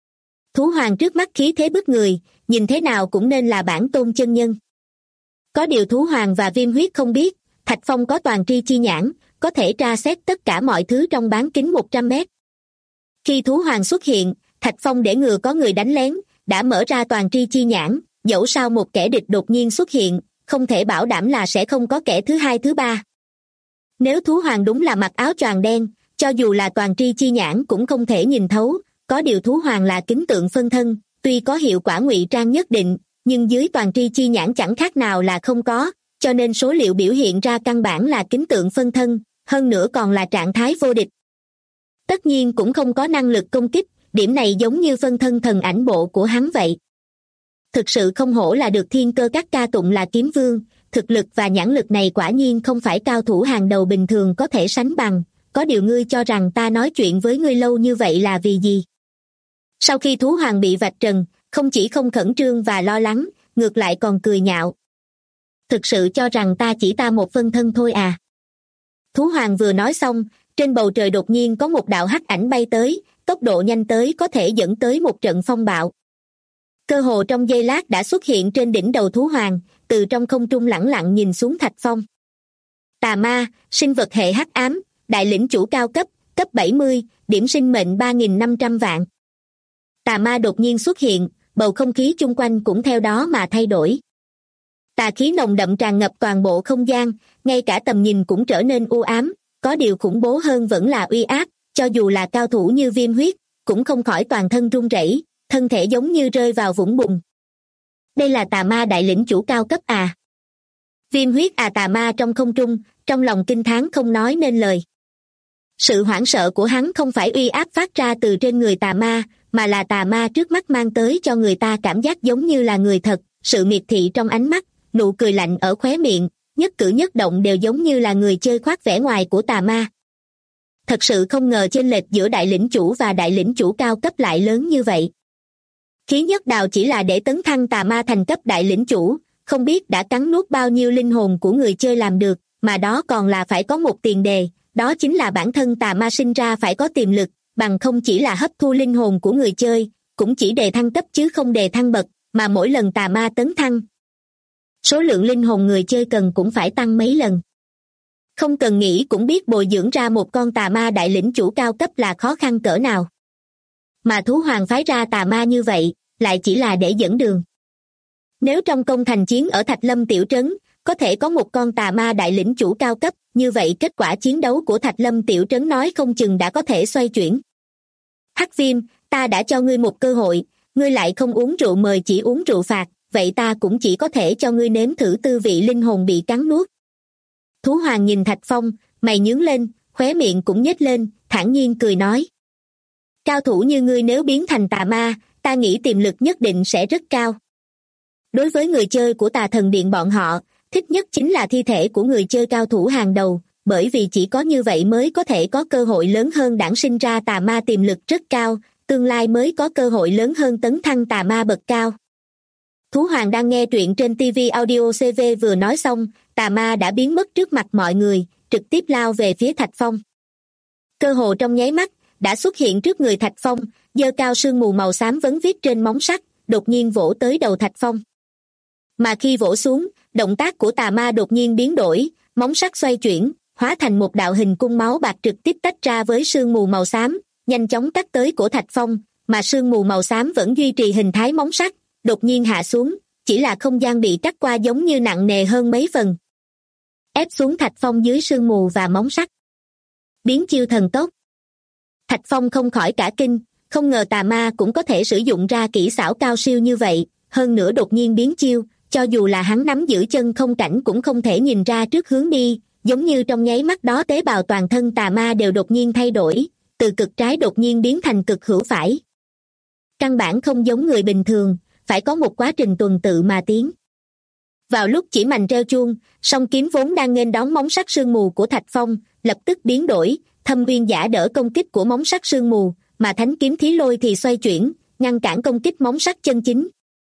Thú Hoàng trước mắt khí thế bức người, nhìn thế nào cũng nên là bản tôn chân nhân. Có điều Thú Hoàng và Viêm Huyết không biết, Thạch Phong có toàn tri chi nhãn, có thể tra xét tất cả mọi thứ trong bán kính 100 mét. Khi Thú Hoàng xuất hiện, Thạch Phong để ngừa có người đánh lén, đã mở ra toàn tri chi nhãn, dẫu sao một kẻ địch đột nhiên xuất hiện, không thể bảo đảm là sẽ không có kẻ thứ hai thứ ba. Nếu thú hoàng đúng là mặc áo choàng đen, cho dù là toàn tri chi nhãn cũng không thể nhìn thấu, có điều thú hoàng là kính tượng phân thân, tuy có hiệu quả ngụy trang nhất định, nhưng dưới toàn tri chi nhãn chẳng khác nào là không có, cho nên số liệu biểu hiện ra căn bản là kính tượng phân thân, hơn nữa còn là trạng thái vô địch. Tất nhiên cũng không có năng lực công kích, điểm này giống như phân thân thần ảnh bộ của hắn vậy. Thực sự không hổ là được thiên cơ các ca tụng là kiếm vương, thực lực và nhãn lực này quả nhiên không phải cao thủ hàng đầu bình thường có thể sánh bằng, có điều ngươi cho rằng ta nói chuyện với ngươi lâu như vậy là vì gì? Sau khi thú hoàng bị vạch trần, không chỉ không khẩn trương và lo lắng, ngược lại còn cười nhạo. Thực sự cho rằng ta một phân thân thôi à? Thú hoàng vừa nói xong, trên bầu trời đột nhiên có một đạo hắc ảnh bay tới, tốc độ nhanh tới có thể dẫn tới một trận phong bạo. Cơ hồ trong giây lát đã xuất hiện trên đỉnh đầu thú hoàng, từ trong không trung lẳng lặng nhìn xuống Thạch Phong. Tà ma, sinh vật hệ hắc ám, đại lĩnh chủ cao cấp, cấp 70, điểm sinh mệnh 3.500 vạn. Tà ma đột nhiên xuất hiện, bầu không khí chung quanh cũng theo đó mà thay đổi. Tà khí nồng đậm tràn ngập toàn bộ không gian, ngay cả tầm nhìn cũng trở nên u ám, có điều khủng bố hơn vẫn là uy áp, cho dù là cao thủ như Viêm Huyết, cũng không khỏi toàn thân run rẩy, thân thể giống như rơi vào vũng bùn. Đây là tà ma đại lĩnh chủ cao cấp à? Viêm Huyết à, tà ma trong không trung, trong lòng kinh thán không nói nên lời. Sự hoảng sợ của hắn không phải uy áp phát ra từ trên người tà ma, mà là tà ma trước mắt mang tới cho người ta cảm giác giống như là người thật, sự miệt thị trong ánh mắt, nụ cười lạnh ở khóe miệng, nhất cử nhất động đều giống như là người chơi khoác vẻ ngoài của tà ma. Thật sự không ngờ chênh lệch giữa đại lĩnh chủ và đại lĩnh chủ cao cấp lại lớn như vậy. Khí nhất đào chỉ là để tấn thăng tà ma thành cấp đại lĩnh chủ, không biết đã cắn nuốt bao nhiêu linh hồn của người chơi làm được, mà đó còn là phải có một tiền đề, đó chính là bản thân tà ma sinh ra phải có tiềm lực, bằng không chỉ là hấp thu linh hồn của người chơi, cũng chỉ đề thăng cấp chứ không đề thăng bậc, mà mỗi lần tà ma tấn thăng, số lượng linh hồn người chơi cần cũng phải tăng mấy lần. Không cần nghĩ cũng biết bồi dưỡng ra một con tà ma đại lĩnh chủ cao cấp là khó khăn cỡ nào. Mà thú hoàng phái ra tà ma như vậy, lại chỉ là để dẫn đường. Nếu trong công thành chiến ở Thạch Lâm tiểu trấn, có thể có một con tà ma đại lĩnh chủ cao cấp, như vậy kết quả chiến đấu của Thạch Lâm tiểu trấn nói không chừng đã có thể xoay chuyển. Hắc Viêm, ta đã cho ngươi một cơ hội, ngươi lại không uống rượu mời chỉ uống rượu phạt, vậy ta cũng chỉ có thể cho ngươi nếm thử tư vị linh hồn bị cắn nuốt. Thú hoàng nhìn Thạch Phong, mày nhướng lên, khóe miệng cũng nhếch lên, thản nhiên cười nói. Cao thủ như ngươi nếu biến thành tà ma, ta nghĩ tiềm lực nhất định sẽ rất cao. Đối với người chơi của Tà Thần Điện bọn họ, thích nhất chính là thi thể của người chơi cao thủ hàng đầu, bởi vì chỉ có như vậy mới có thể có cơ hội lớn hơn đản sinh ra tà ma tiềm lực rất cao, tương lai mới có cơ hội lớn hơn tấn thăng tà ma bậc cao. Thú hoàng đang nghe truyện trên TV Audio CV vừa nói xong, tà ma đã biến mất trước mặt mọi người, trực tiếp lao về phía Thạch Phong. Cơ hồ trong nháy mắt, đã xuất hiện trước người Thạch Phong, giơ cao sương mù màu xám vấn vít trên móng sắt, đột nhiên vỗ tới đầu Thạch Phong. Mà khi vỗ xuống, động tác của tà ma đột nhiên biến đổi, móng sắt xoay chuyển, hóa thành một đạo hình cung máu bạc trực tiếp tách ra với sương mù màu xám, nhanh chóng cắt tới cổ Thạch Phong, mà sương mù màu xám vẫn duy trì hình thái móng sắt, đột nhiên hạ xuống, chỉ là không gian bị cắt qua giống như nặng nề hơn mấy phần. Ép xuống Thạch Phong dưới sương mù và móng sắt. Biến chiêu thần tốc. Thạch Phong không khỏi cả kinh, không ngờ tà ma cũng có thể sử dụng ra kỹ xảo cao siêu như vậy, hơn nữa đột nhiên biến chiêu, cho dù là hắn nắm giữ chân không cảnh cũng không thể nhìn ra trước hướng đi, giống như trong nháy mắt đó tế bào toàn thân tà ma đều đột nhiên thay đổi, từ cực trái đột nhiên biến thành cực hữu phải. Căn bản không giống người bình thường, phải có một quá trình tuần tự mà tiến. Vào lúc chỉ mành reo chuông, song kiếm vốn đang nghênh đón móng sắt sương mù của Thạch Phong, lập tức biến đổi, Thâm Uyên Giả đỡ công kích của móng sắt sương mù, mà Thánh kiếm Thí Lôi thì xoay chuyển, ngăn cản công kích móng sắt chân chính.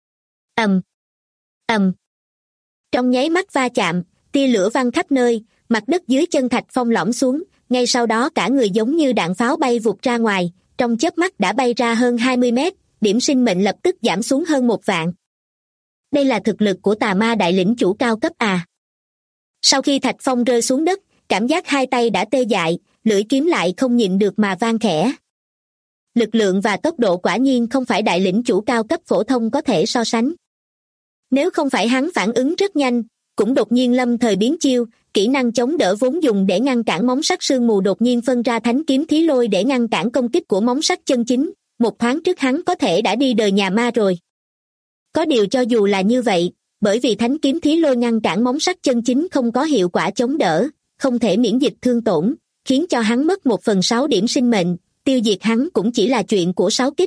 Ầm. Trong nháy mắt va chạm, tia lửa văng khắp nơi, mặt đất dưới chân Thạch Phong lõm xuống, ngay sau đó cả người giống như đạn pháo bay vụt ra ngoài, trong chớp mắt đã bay ra hơn 20 mét, điểm sinh mệnh lập tức giảm xuống hơn 1 vạn. Đây là thực lực của tà ma đại lĩnh chủ cao cấp à? Sau khi Thạch Phong rơi xuống đất, cảm giác hai tay đã tê dại, lưỡi kiếm lại không nhịn được mà vang khẽ. Lực lượng và tốc độ quả nhiên không phải đại lĩnh chủ cao cấp phổ thông có thể so sánh. Nếu không phải hắn phản ứng rất nhanh, cũng đột nhiên lâm thời biến chiêu, kỹ năng chống đỡ vốn dùng để ngăn cản móng sắt sương mù đột nhiên phân ra thánh kiếm thí lôi để ngăn cản công kích của móng sắt chân chính, một thoáng trước hắn có thể đã đi đời nhà ma rồi. Có điều cho dù là như vậy, bởi vì thánh kiếm thí lôi ngăn cản móng sắt chân chính không có hiệu quả chống đỡ, không thể miễn dịch thương tổn, khiến cho hắn mất 1/6 điểm sinh mệnh, tiêu diệt hắn cũng chỉ là chuyện của 6 kích.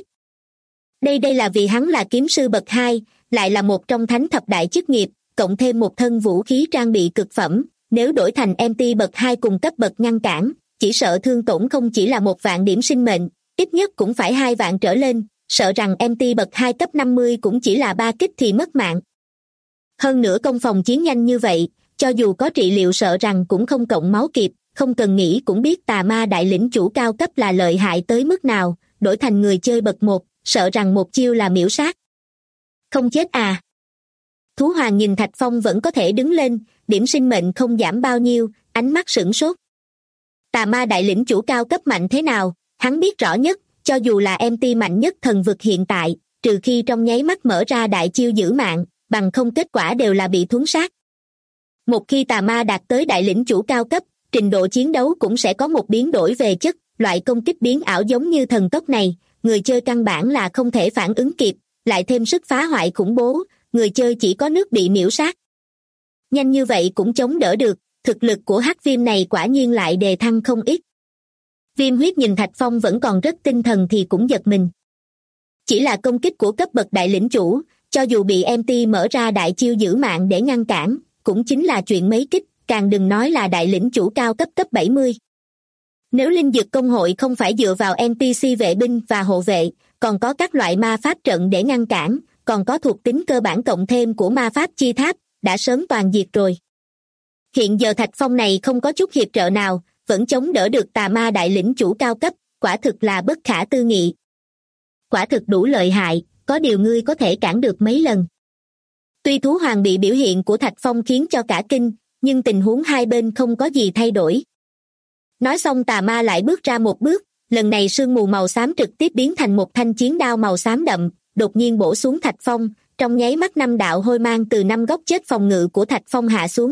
Đây là vì hắn là kiếm sư bậc 2, lại là một trong thánh thập đại chức nghiệp, cộng thêm một thân vũ khí trang bị cực phẩm, nếu đổi thành MT bậc 2 cùng cấp bậc ngăn cản, chỉ sợ thương tổn không chỉ là 1.000 điểm sinh mệnh, ít nhất cũng phải 2 vạn trở lên, sợ rằng MT bậc 2 cấp 50 cũng chỉ là 3 kích thì mất mạng. Hơn nữa công phòng chiến nhanh như vậy, cho dù có trị liệu sợ rằng cũng không cộng máu kịp, không cần nghĩ cũng biết tà ma đại lĩnh chủ cao cấp là lợi hại tới mức nào, đổi thành người chơi bậc 1, sợ rằng một chiêu là miễu sát. Không chết à? Thú hoàng nhìn Thạch Phong vẫn có thể đứng lên, điểm sinh mệnh không giảm bao nhiêu, ánh mắt sửng sốt. Tà ma đại lĩnh chủ cao cấp mạnh thế nào, hắn biết rõ nhất, cho dù là MT mạnh nhất thần vực hiện tại, trừ khi trong nháy mắt mở ra đại chiêu giữ mạng, bằng không kết quả đều là bị thuấn sát. Một khi tà ma đạt tới đại lĩnh chủ cao cấp, trình độ chiến đấu cũng sẽ có một biến đổi về chất, loại công kích biến ảo giống như thần tốc này, người chơi căn bản là không thể phản ứng kịp, lại thêm sức phá hoại khủng bố, người chơi chỉ có nước bị miễu sát. Nhanh như vậy cũng chống đỡ được, thực lực của hắc viêm này quả nhiên lại đề thăng không ít. Viêm huyết nhìn Thạch Phong vẫn còn rất tinh thần thì cũng giật mình. Chỉ là công kích của cấp bậc đại lĩnh chủ, cho dù bị MT mở ra đại chiêu giữ mạng để ngăn cản, cũng chính là chuyện mấy kích, càng đừng nói là đại lĩnh chủ cao cấp cấp 70. Nếu linh dược công hội không phải dựa vào NPC vệ binh và hộ vệ, còn có các loại ma pháp trận để ngăn cản, còn có thuộc tính cơ bản cộng thêm của ma pháp chi tháp, đã sớm toàn diệt rồi. Hiện giờ Thạch Phong này không có chút hiệp trợ nào, vẫn chống đỡ được tà ma đại lĩnh chủ cao cấp, quả thực là bất khả tư nghị. Quả thực đủ lợi hại, có điều ngươi có thể cản được mấy lần. Tuy thú hoàng bị biểu hiện của Thạch Phong khiến cho cả kinh, nhưng tình huống hai bên không có gì thay đổi. Nói xong tà ma lại bước ra một bước, lần này sương mù màu xám trực tiếp biến thành một thanh chiến đao màu xám đậm, đột nhiên bổ xuống Thạch Phong, trong nháy mắt 5 đạo hôi mang từ 5 góc chết phòng ngự của Thạch Phong hạ xuống.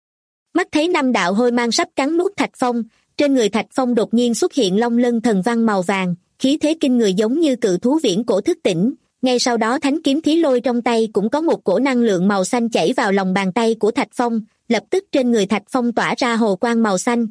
Mắt thấy 5 đạo hôi mang sắp cắn nuốt Thạch Phong, trên người Thạch Phong đột nhiên xuất hiện long lân thần văn màu vàng, khí thế kinh người giống như cự thú viễn cổ thức tỉnh, ngay sau đó thánh kiếm thí lôi trong tay cũng có một cổ năng lượng màu xanh chảy vào lòng bàn tay của Thạch Phong, lập tức trên người Thạch Phong tỏa ra hồ quang màu xanh.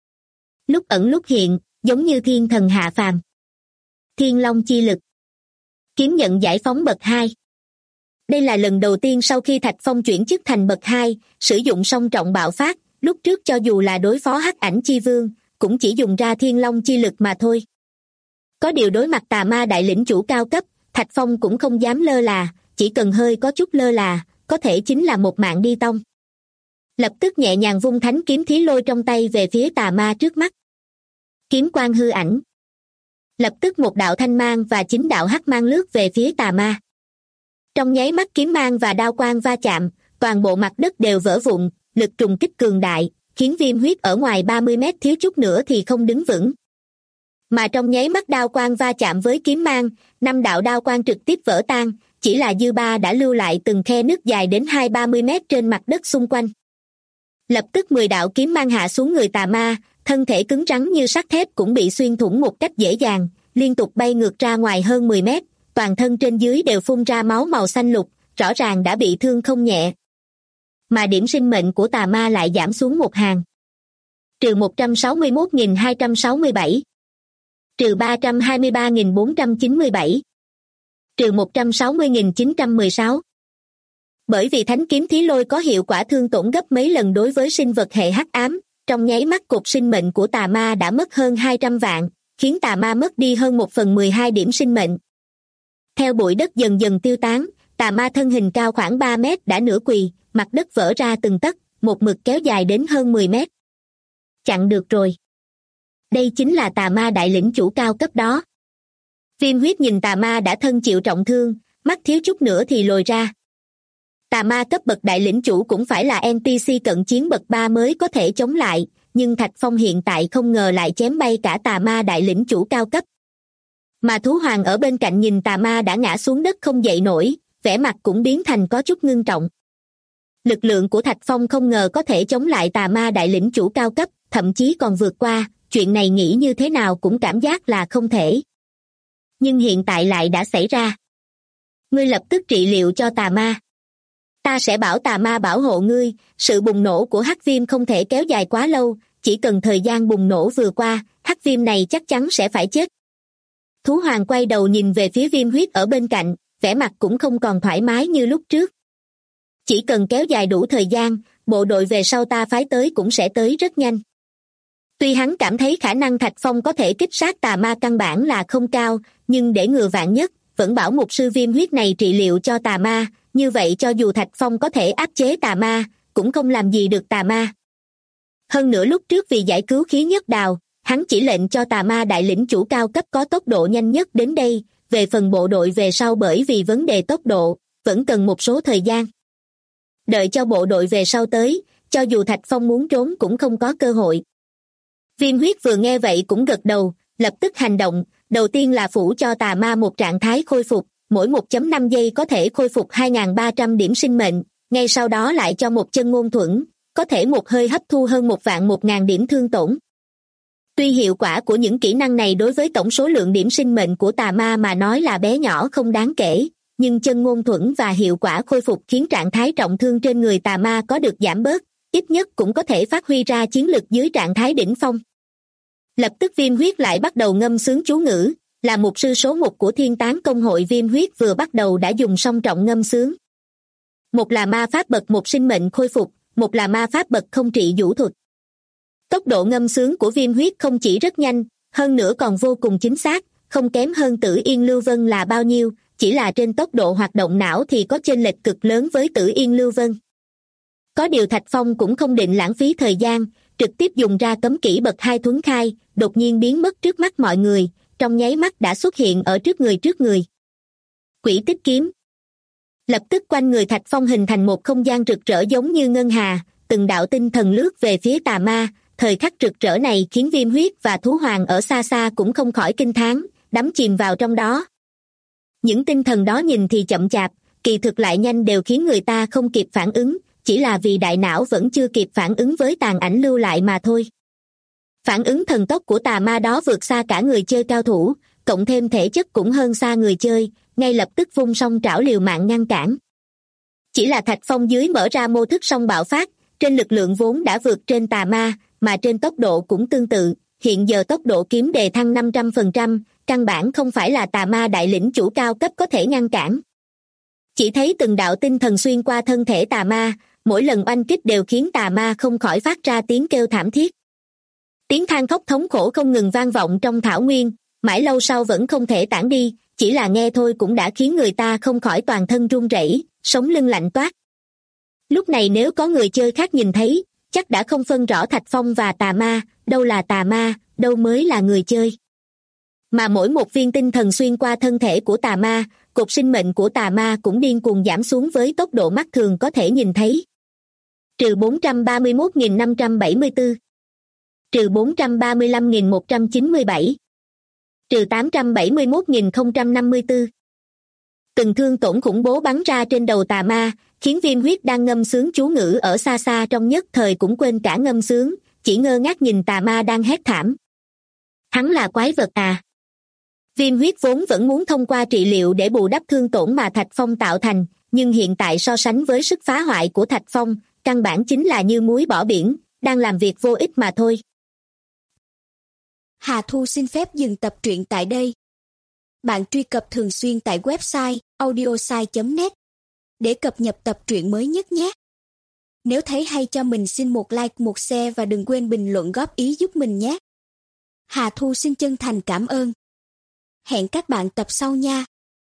Lúc ẩn lúc hiện, giống như thiên thần hạ phàm. Thiên Long chi lực. Kiếm nhận giải phóng bậc 2. Đây là lần đầu tiên sau khi Thạch Phong chuyển chức thành bậc 2, sử dụng song trọng bạo phát, lúc trước cho dù là đối phó hắc ảnh chi vương, cũng chỉ dùng ra thiên long chi lực mà thôi. Có điều đối mặt tà ma đại lĩnh chủ cao cấp, Thạch Phong cũng không dám lơ là, chỉ cần hơi có chút lơ là, có thể chính là một mạng đi tông. Lập tức nhẹ nhàng vung thánh kiếm thí lôi trong tay về phía tà ma trước mắt. Kiếm quang hư ảnh. Lập tức một đạo thanh mang và 9 đạo hắc mang lướt về phía tà ma. Trong nháy mắt kiếm mang và đao quang va chạm, toàn bộ mặt đất đều vỡ vụn, lực trùng kích cường đại, khiến viêm huyết ở ngoài 30 mét thiếu chút nữa thì không đứng vững. Mà trong nháy mắt đao quang va chạm với kiếm mang, 5 đạo đao quang trực tiếp vỡ tan, chỉ là dư ba đã lưu lại từng khe nứt dài đến 20-30 mét trên mặt đất xung quanh. Lập tức 10 đạo kiếm mang hạ xuống người tà ma, thân thể cứng rắn như sắt thép cũng bị xuyên thủng một cách dễ dàng, liên tục bay ngược ra ngoài hơn 10 mét, toàn thân trên dưới đều phun ra máu màu xanh lục, rõ ràng đã bị thương không nhẹ. Mà điểm sinh mệnh của tà ma lại giảm xuống một hàng. Trừ 161.267. Trừ 323.497. Trừ 160.916. Bởi vì thánh kiếm thí lôi có hiệu quả thương tổn gấp mấy lần đối với sinh vật hệ hắc ám, trong nháy mắt cột sinh mệnh của tà ma đã mất hơn 200 vạn, khiến tà ma mất đi hơn 1/12 điểm sinh mệnh. Theo bụi đất dần dần tiêu tán, tà ma thân hình cao khoảng 3 mét đã nửa quỳ, mặt đất vỡ ra từng tấc, một mực kéo dài đến hơn 10 mét. Chặn được rồi. Đây chính là tà ma đại lĩnh chủ cao cấp đó. Viêm huyết nhìn tà ma đã thân chịu trọng thương, mắt thiếu chút nữa thì lồi ra. Tà ma cấp bậc đại lĩnh chủ cũng phải là NPC cận chiến bậc 3 mới có thể chống lại, nhưng Thạch Phong hiện tại không ngờ lại chém bay cả tà ma đại lĩnh chủ cao cấp. Mà thú hoàng ở bên cạnh nhìn tà ma đã ngã xuống đất không dậy nổi, vẻ mặt cũng biến thành có chút ngưng trọng. Lực lượng của Thạch Phong không ngờ có thể chống lại tà ma đại lĩnh chủ cao cấp, thậm chí còn vượt qua, chuyện này nghĩ như thế nào cũng cảm giác là không thể. Nhưng hiện tại lại đã xảy ra. Ngươi lập tức trị liệu cho tà ma. Ta sẽ bảo tà ma bảo hộ ngươi, sự bùng nổ của hắc viêm không thể kéo dài quá lâu, chỉ cần thời gian bùng nổ vừa qua, hắc viêm này chắc chắn sẽ phải chết. Thú hoàng quay đầu nhìn về phía Viêm Huyết ở bên cạnh, vẻ mặt cũng không còn thoải mái như lúc trước. Chỉ cần kéo dài đủ thời gian, bộ đội về sau ta phái tới cũng sẽ tới rất nhanh. Tuy hắn cảm thấy khả năng Thạch Phong có thể kích sát tà ma căn bản là không cao, nhưng để ngừa vạn nhất, vẫn bảo mục sư Viêm Huyết này trị liệu cho tà ma, như vậy cho dù Thạch Phong có thể áp chế tà ma, cũng không làm gì được tà ma. Hơn nữa lúc trước vì giải cứu khí nhất đào, hắn chỉ lệnh cho tà ma đại lĩnh chủ cao cấp có tốc độ nhanh nhất đến đây, về phần bộ đội về sau bởi vì vấn đề tốc độ, vẫn cần một số thời gian. Đợi cho bộ đội về sau tới, cho dù Thạch Phong muốn trốn cũng không có cơ hội. Viêm Huyết vừa nghe vậy cũng gật đầu, lập tức hành động, đầu tiên là phủ cho tà ma một trạng thái khôi phục, mỗi 1.5 giây có thể khôi phục 2.300 điểm sinh mệnh, ngay sau đó lại cho một chân ngôn thuẫn, có thể một hơi hấp thu hơn 1.000 điểm thương tổn. Tuy hiệu quả của những kỹ năng này đối với tổng số lượng điểm sinh mệnh của tà ma mà nói là bé nhỏ không đáng kể, nhưng chân ngôn thuẫn và hiệu quả khôi phục khiến trạng thái trọng thương trên người tà ma có được giảm bớt, ít nhất cũng có thể phát huy ra chiến lực dưới trạng thái đỉnh phong. Lập tức Viêm Huyết lại bắt đầu ngâm sướng chú ngữ, là mục sư số 1 của Thiên Tán Công hội. Viêm Huyết vừa bắt đầu đã dùng song trọng ngâm sướng. Một là ma pháp bậc 1 sinh mệnh khôi phục, một là ma pháp bậc không trị vũ thuật. Tốc độ ngâm sướng của Viêm Huyết không chỉ rất nhanh, hơn nữa còn vô cùng chính xác, không kém hơn Tử Yên Lưu Vân là bao nhiêu, chỉ là trên tốc độ hoạt động não thì có chênh lệch cực lớn với Tử Yên Lưu Vân. Có điều Thạch Phong cũng không định lãng phí thời gian, trực tiếp dùng ra cấm kỹ bậc 2 thuấn khai, đột nhiên biến mất trước mắt mọi người, trong nháy mắt đã xuất hiện ở trước người. Quỷ tích kiếm. Lập tức quanh người Thạch Phong hình thành một không gian rực rỡ giống như ngân hà, từng đạo tinh thần lướt về phía tà ma, thời khắc rực rỡ này khiến Viêm Huyết và thú hoàng ở xa xa cũng không khỏi kinh thán, đắm chìm vào trong đó. Những tinh thần đó nhìn thì chậm chạp, kỳ thực lại nhanh đều khiến người ta không kịp phản ứng, chỉ là vì đại não vẫn chưa kịp phản ứng với tàn ảnh lưu lại mà thôi. Phản ứng thần tốc của tà ma đó vượt xa cả người chơi cao thủ, cộng thêm thể chất cũng hơn xa người chơi, ngay lập tức vung song trảo liều mạng ngăn cản. Chỉ là Thạch Phong dưới mở ra mô thức song bạo phát, trên lực lượng vốn đã vượt trên tà ma, mà trên tốc độ cũng tương tự, hiện giờ tốc độ kiếm đề thăng 500%, căn bản không phải là tà ma đại lĩnh chủ cao cấp có thể ngăn cản. Chỉ thấy từng đạo tinh thần xuyên qua thân thể tà ma, mỗi lần oanh kích đều khiến tà ma không khỏi phát ra tiếng kêu thảm thiết. Tiếng than khóc thống khổ không ngừng vang vọng trong thảo nguyên, mãi lâu sau vẫn không thể tản đi, chỉ là nghe thôi cũng đã khiến người ta không khỏi toàn thân run rẩy, sống lưng lạnh toát. Lúc này nếu có người chơi khác nhìn thấy, chắc đã không phân rõ Thạch Phong và tà ma, đâu là tà ma, đâu mới là người chơi. Mà mỗi một viên tinh thần xuyên qua thân thể của tà ma, cột sinh mệnh của tà ma cũng điên cuồng giảm xuống với tốc độ mắt thường có thể nhìn thấy. Trừ 431.574, trừ 435.197, trừ 871.054. Từng thương tổn khủng bố bắn ra trên đầu tà ma, khiến Viêm Huyết đang ngâm sướng chú ngữ ở xa xa trong nhất thời cũng quên cả ngâm sướng, chỉ ngơ ngác nhìn tà ma đang hét thảm. Hắn là quái vật à? Viêm Huyết vốn vẫn muốn thông qua trị liệu để bù đắp thương tổn mà Thạch Phong tạo thành, nhưng hiện tại so sánh với sức phá hoại của Thạch Phong, căn bản chính là như muối bỏ biển, đang làm việc vô ích mà thôi. Hà Thu xin phép dừng tập truyện tại đây. Bạn truy cập thường xuyên tại website audiosai.net để cập nhật tập truyện mới nhất nhé. Nếu thấy hay cho mình xin một like, một share và đừng quên bình luận góp ý giúp mình nhé. Hà Thu xin chân thành cảm ơn. Hẹn các bạn tập sau nha.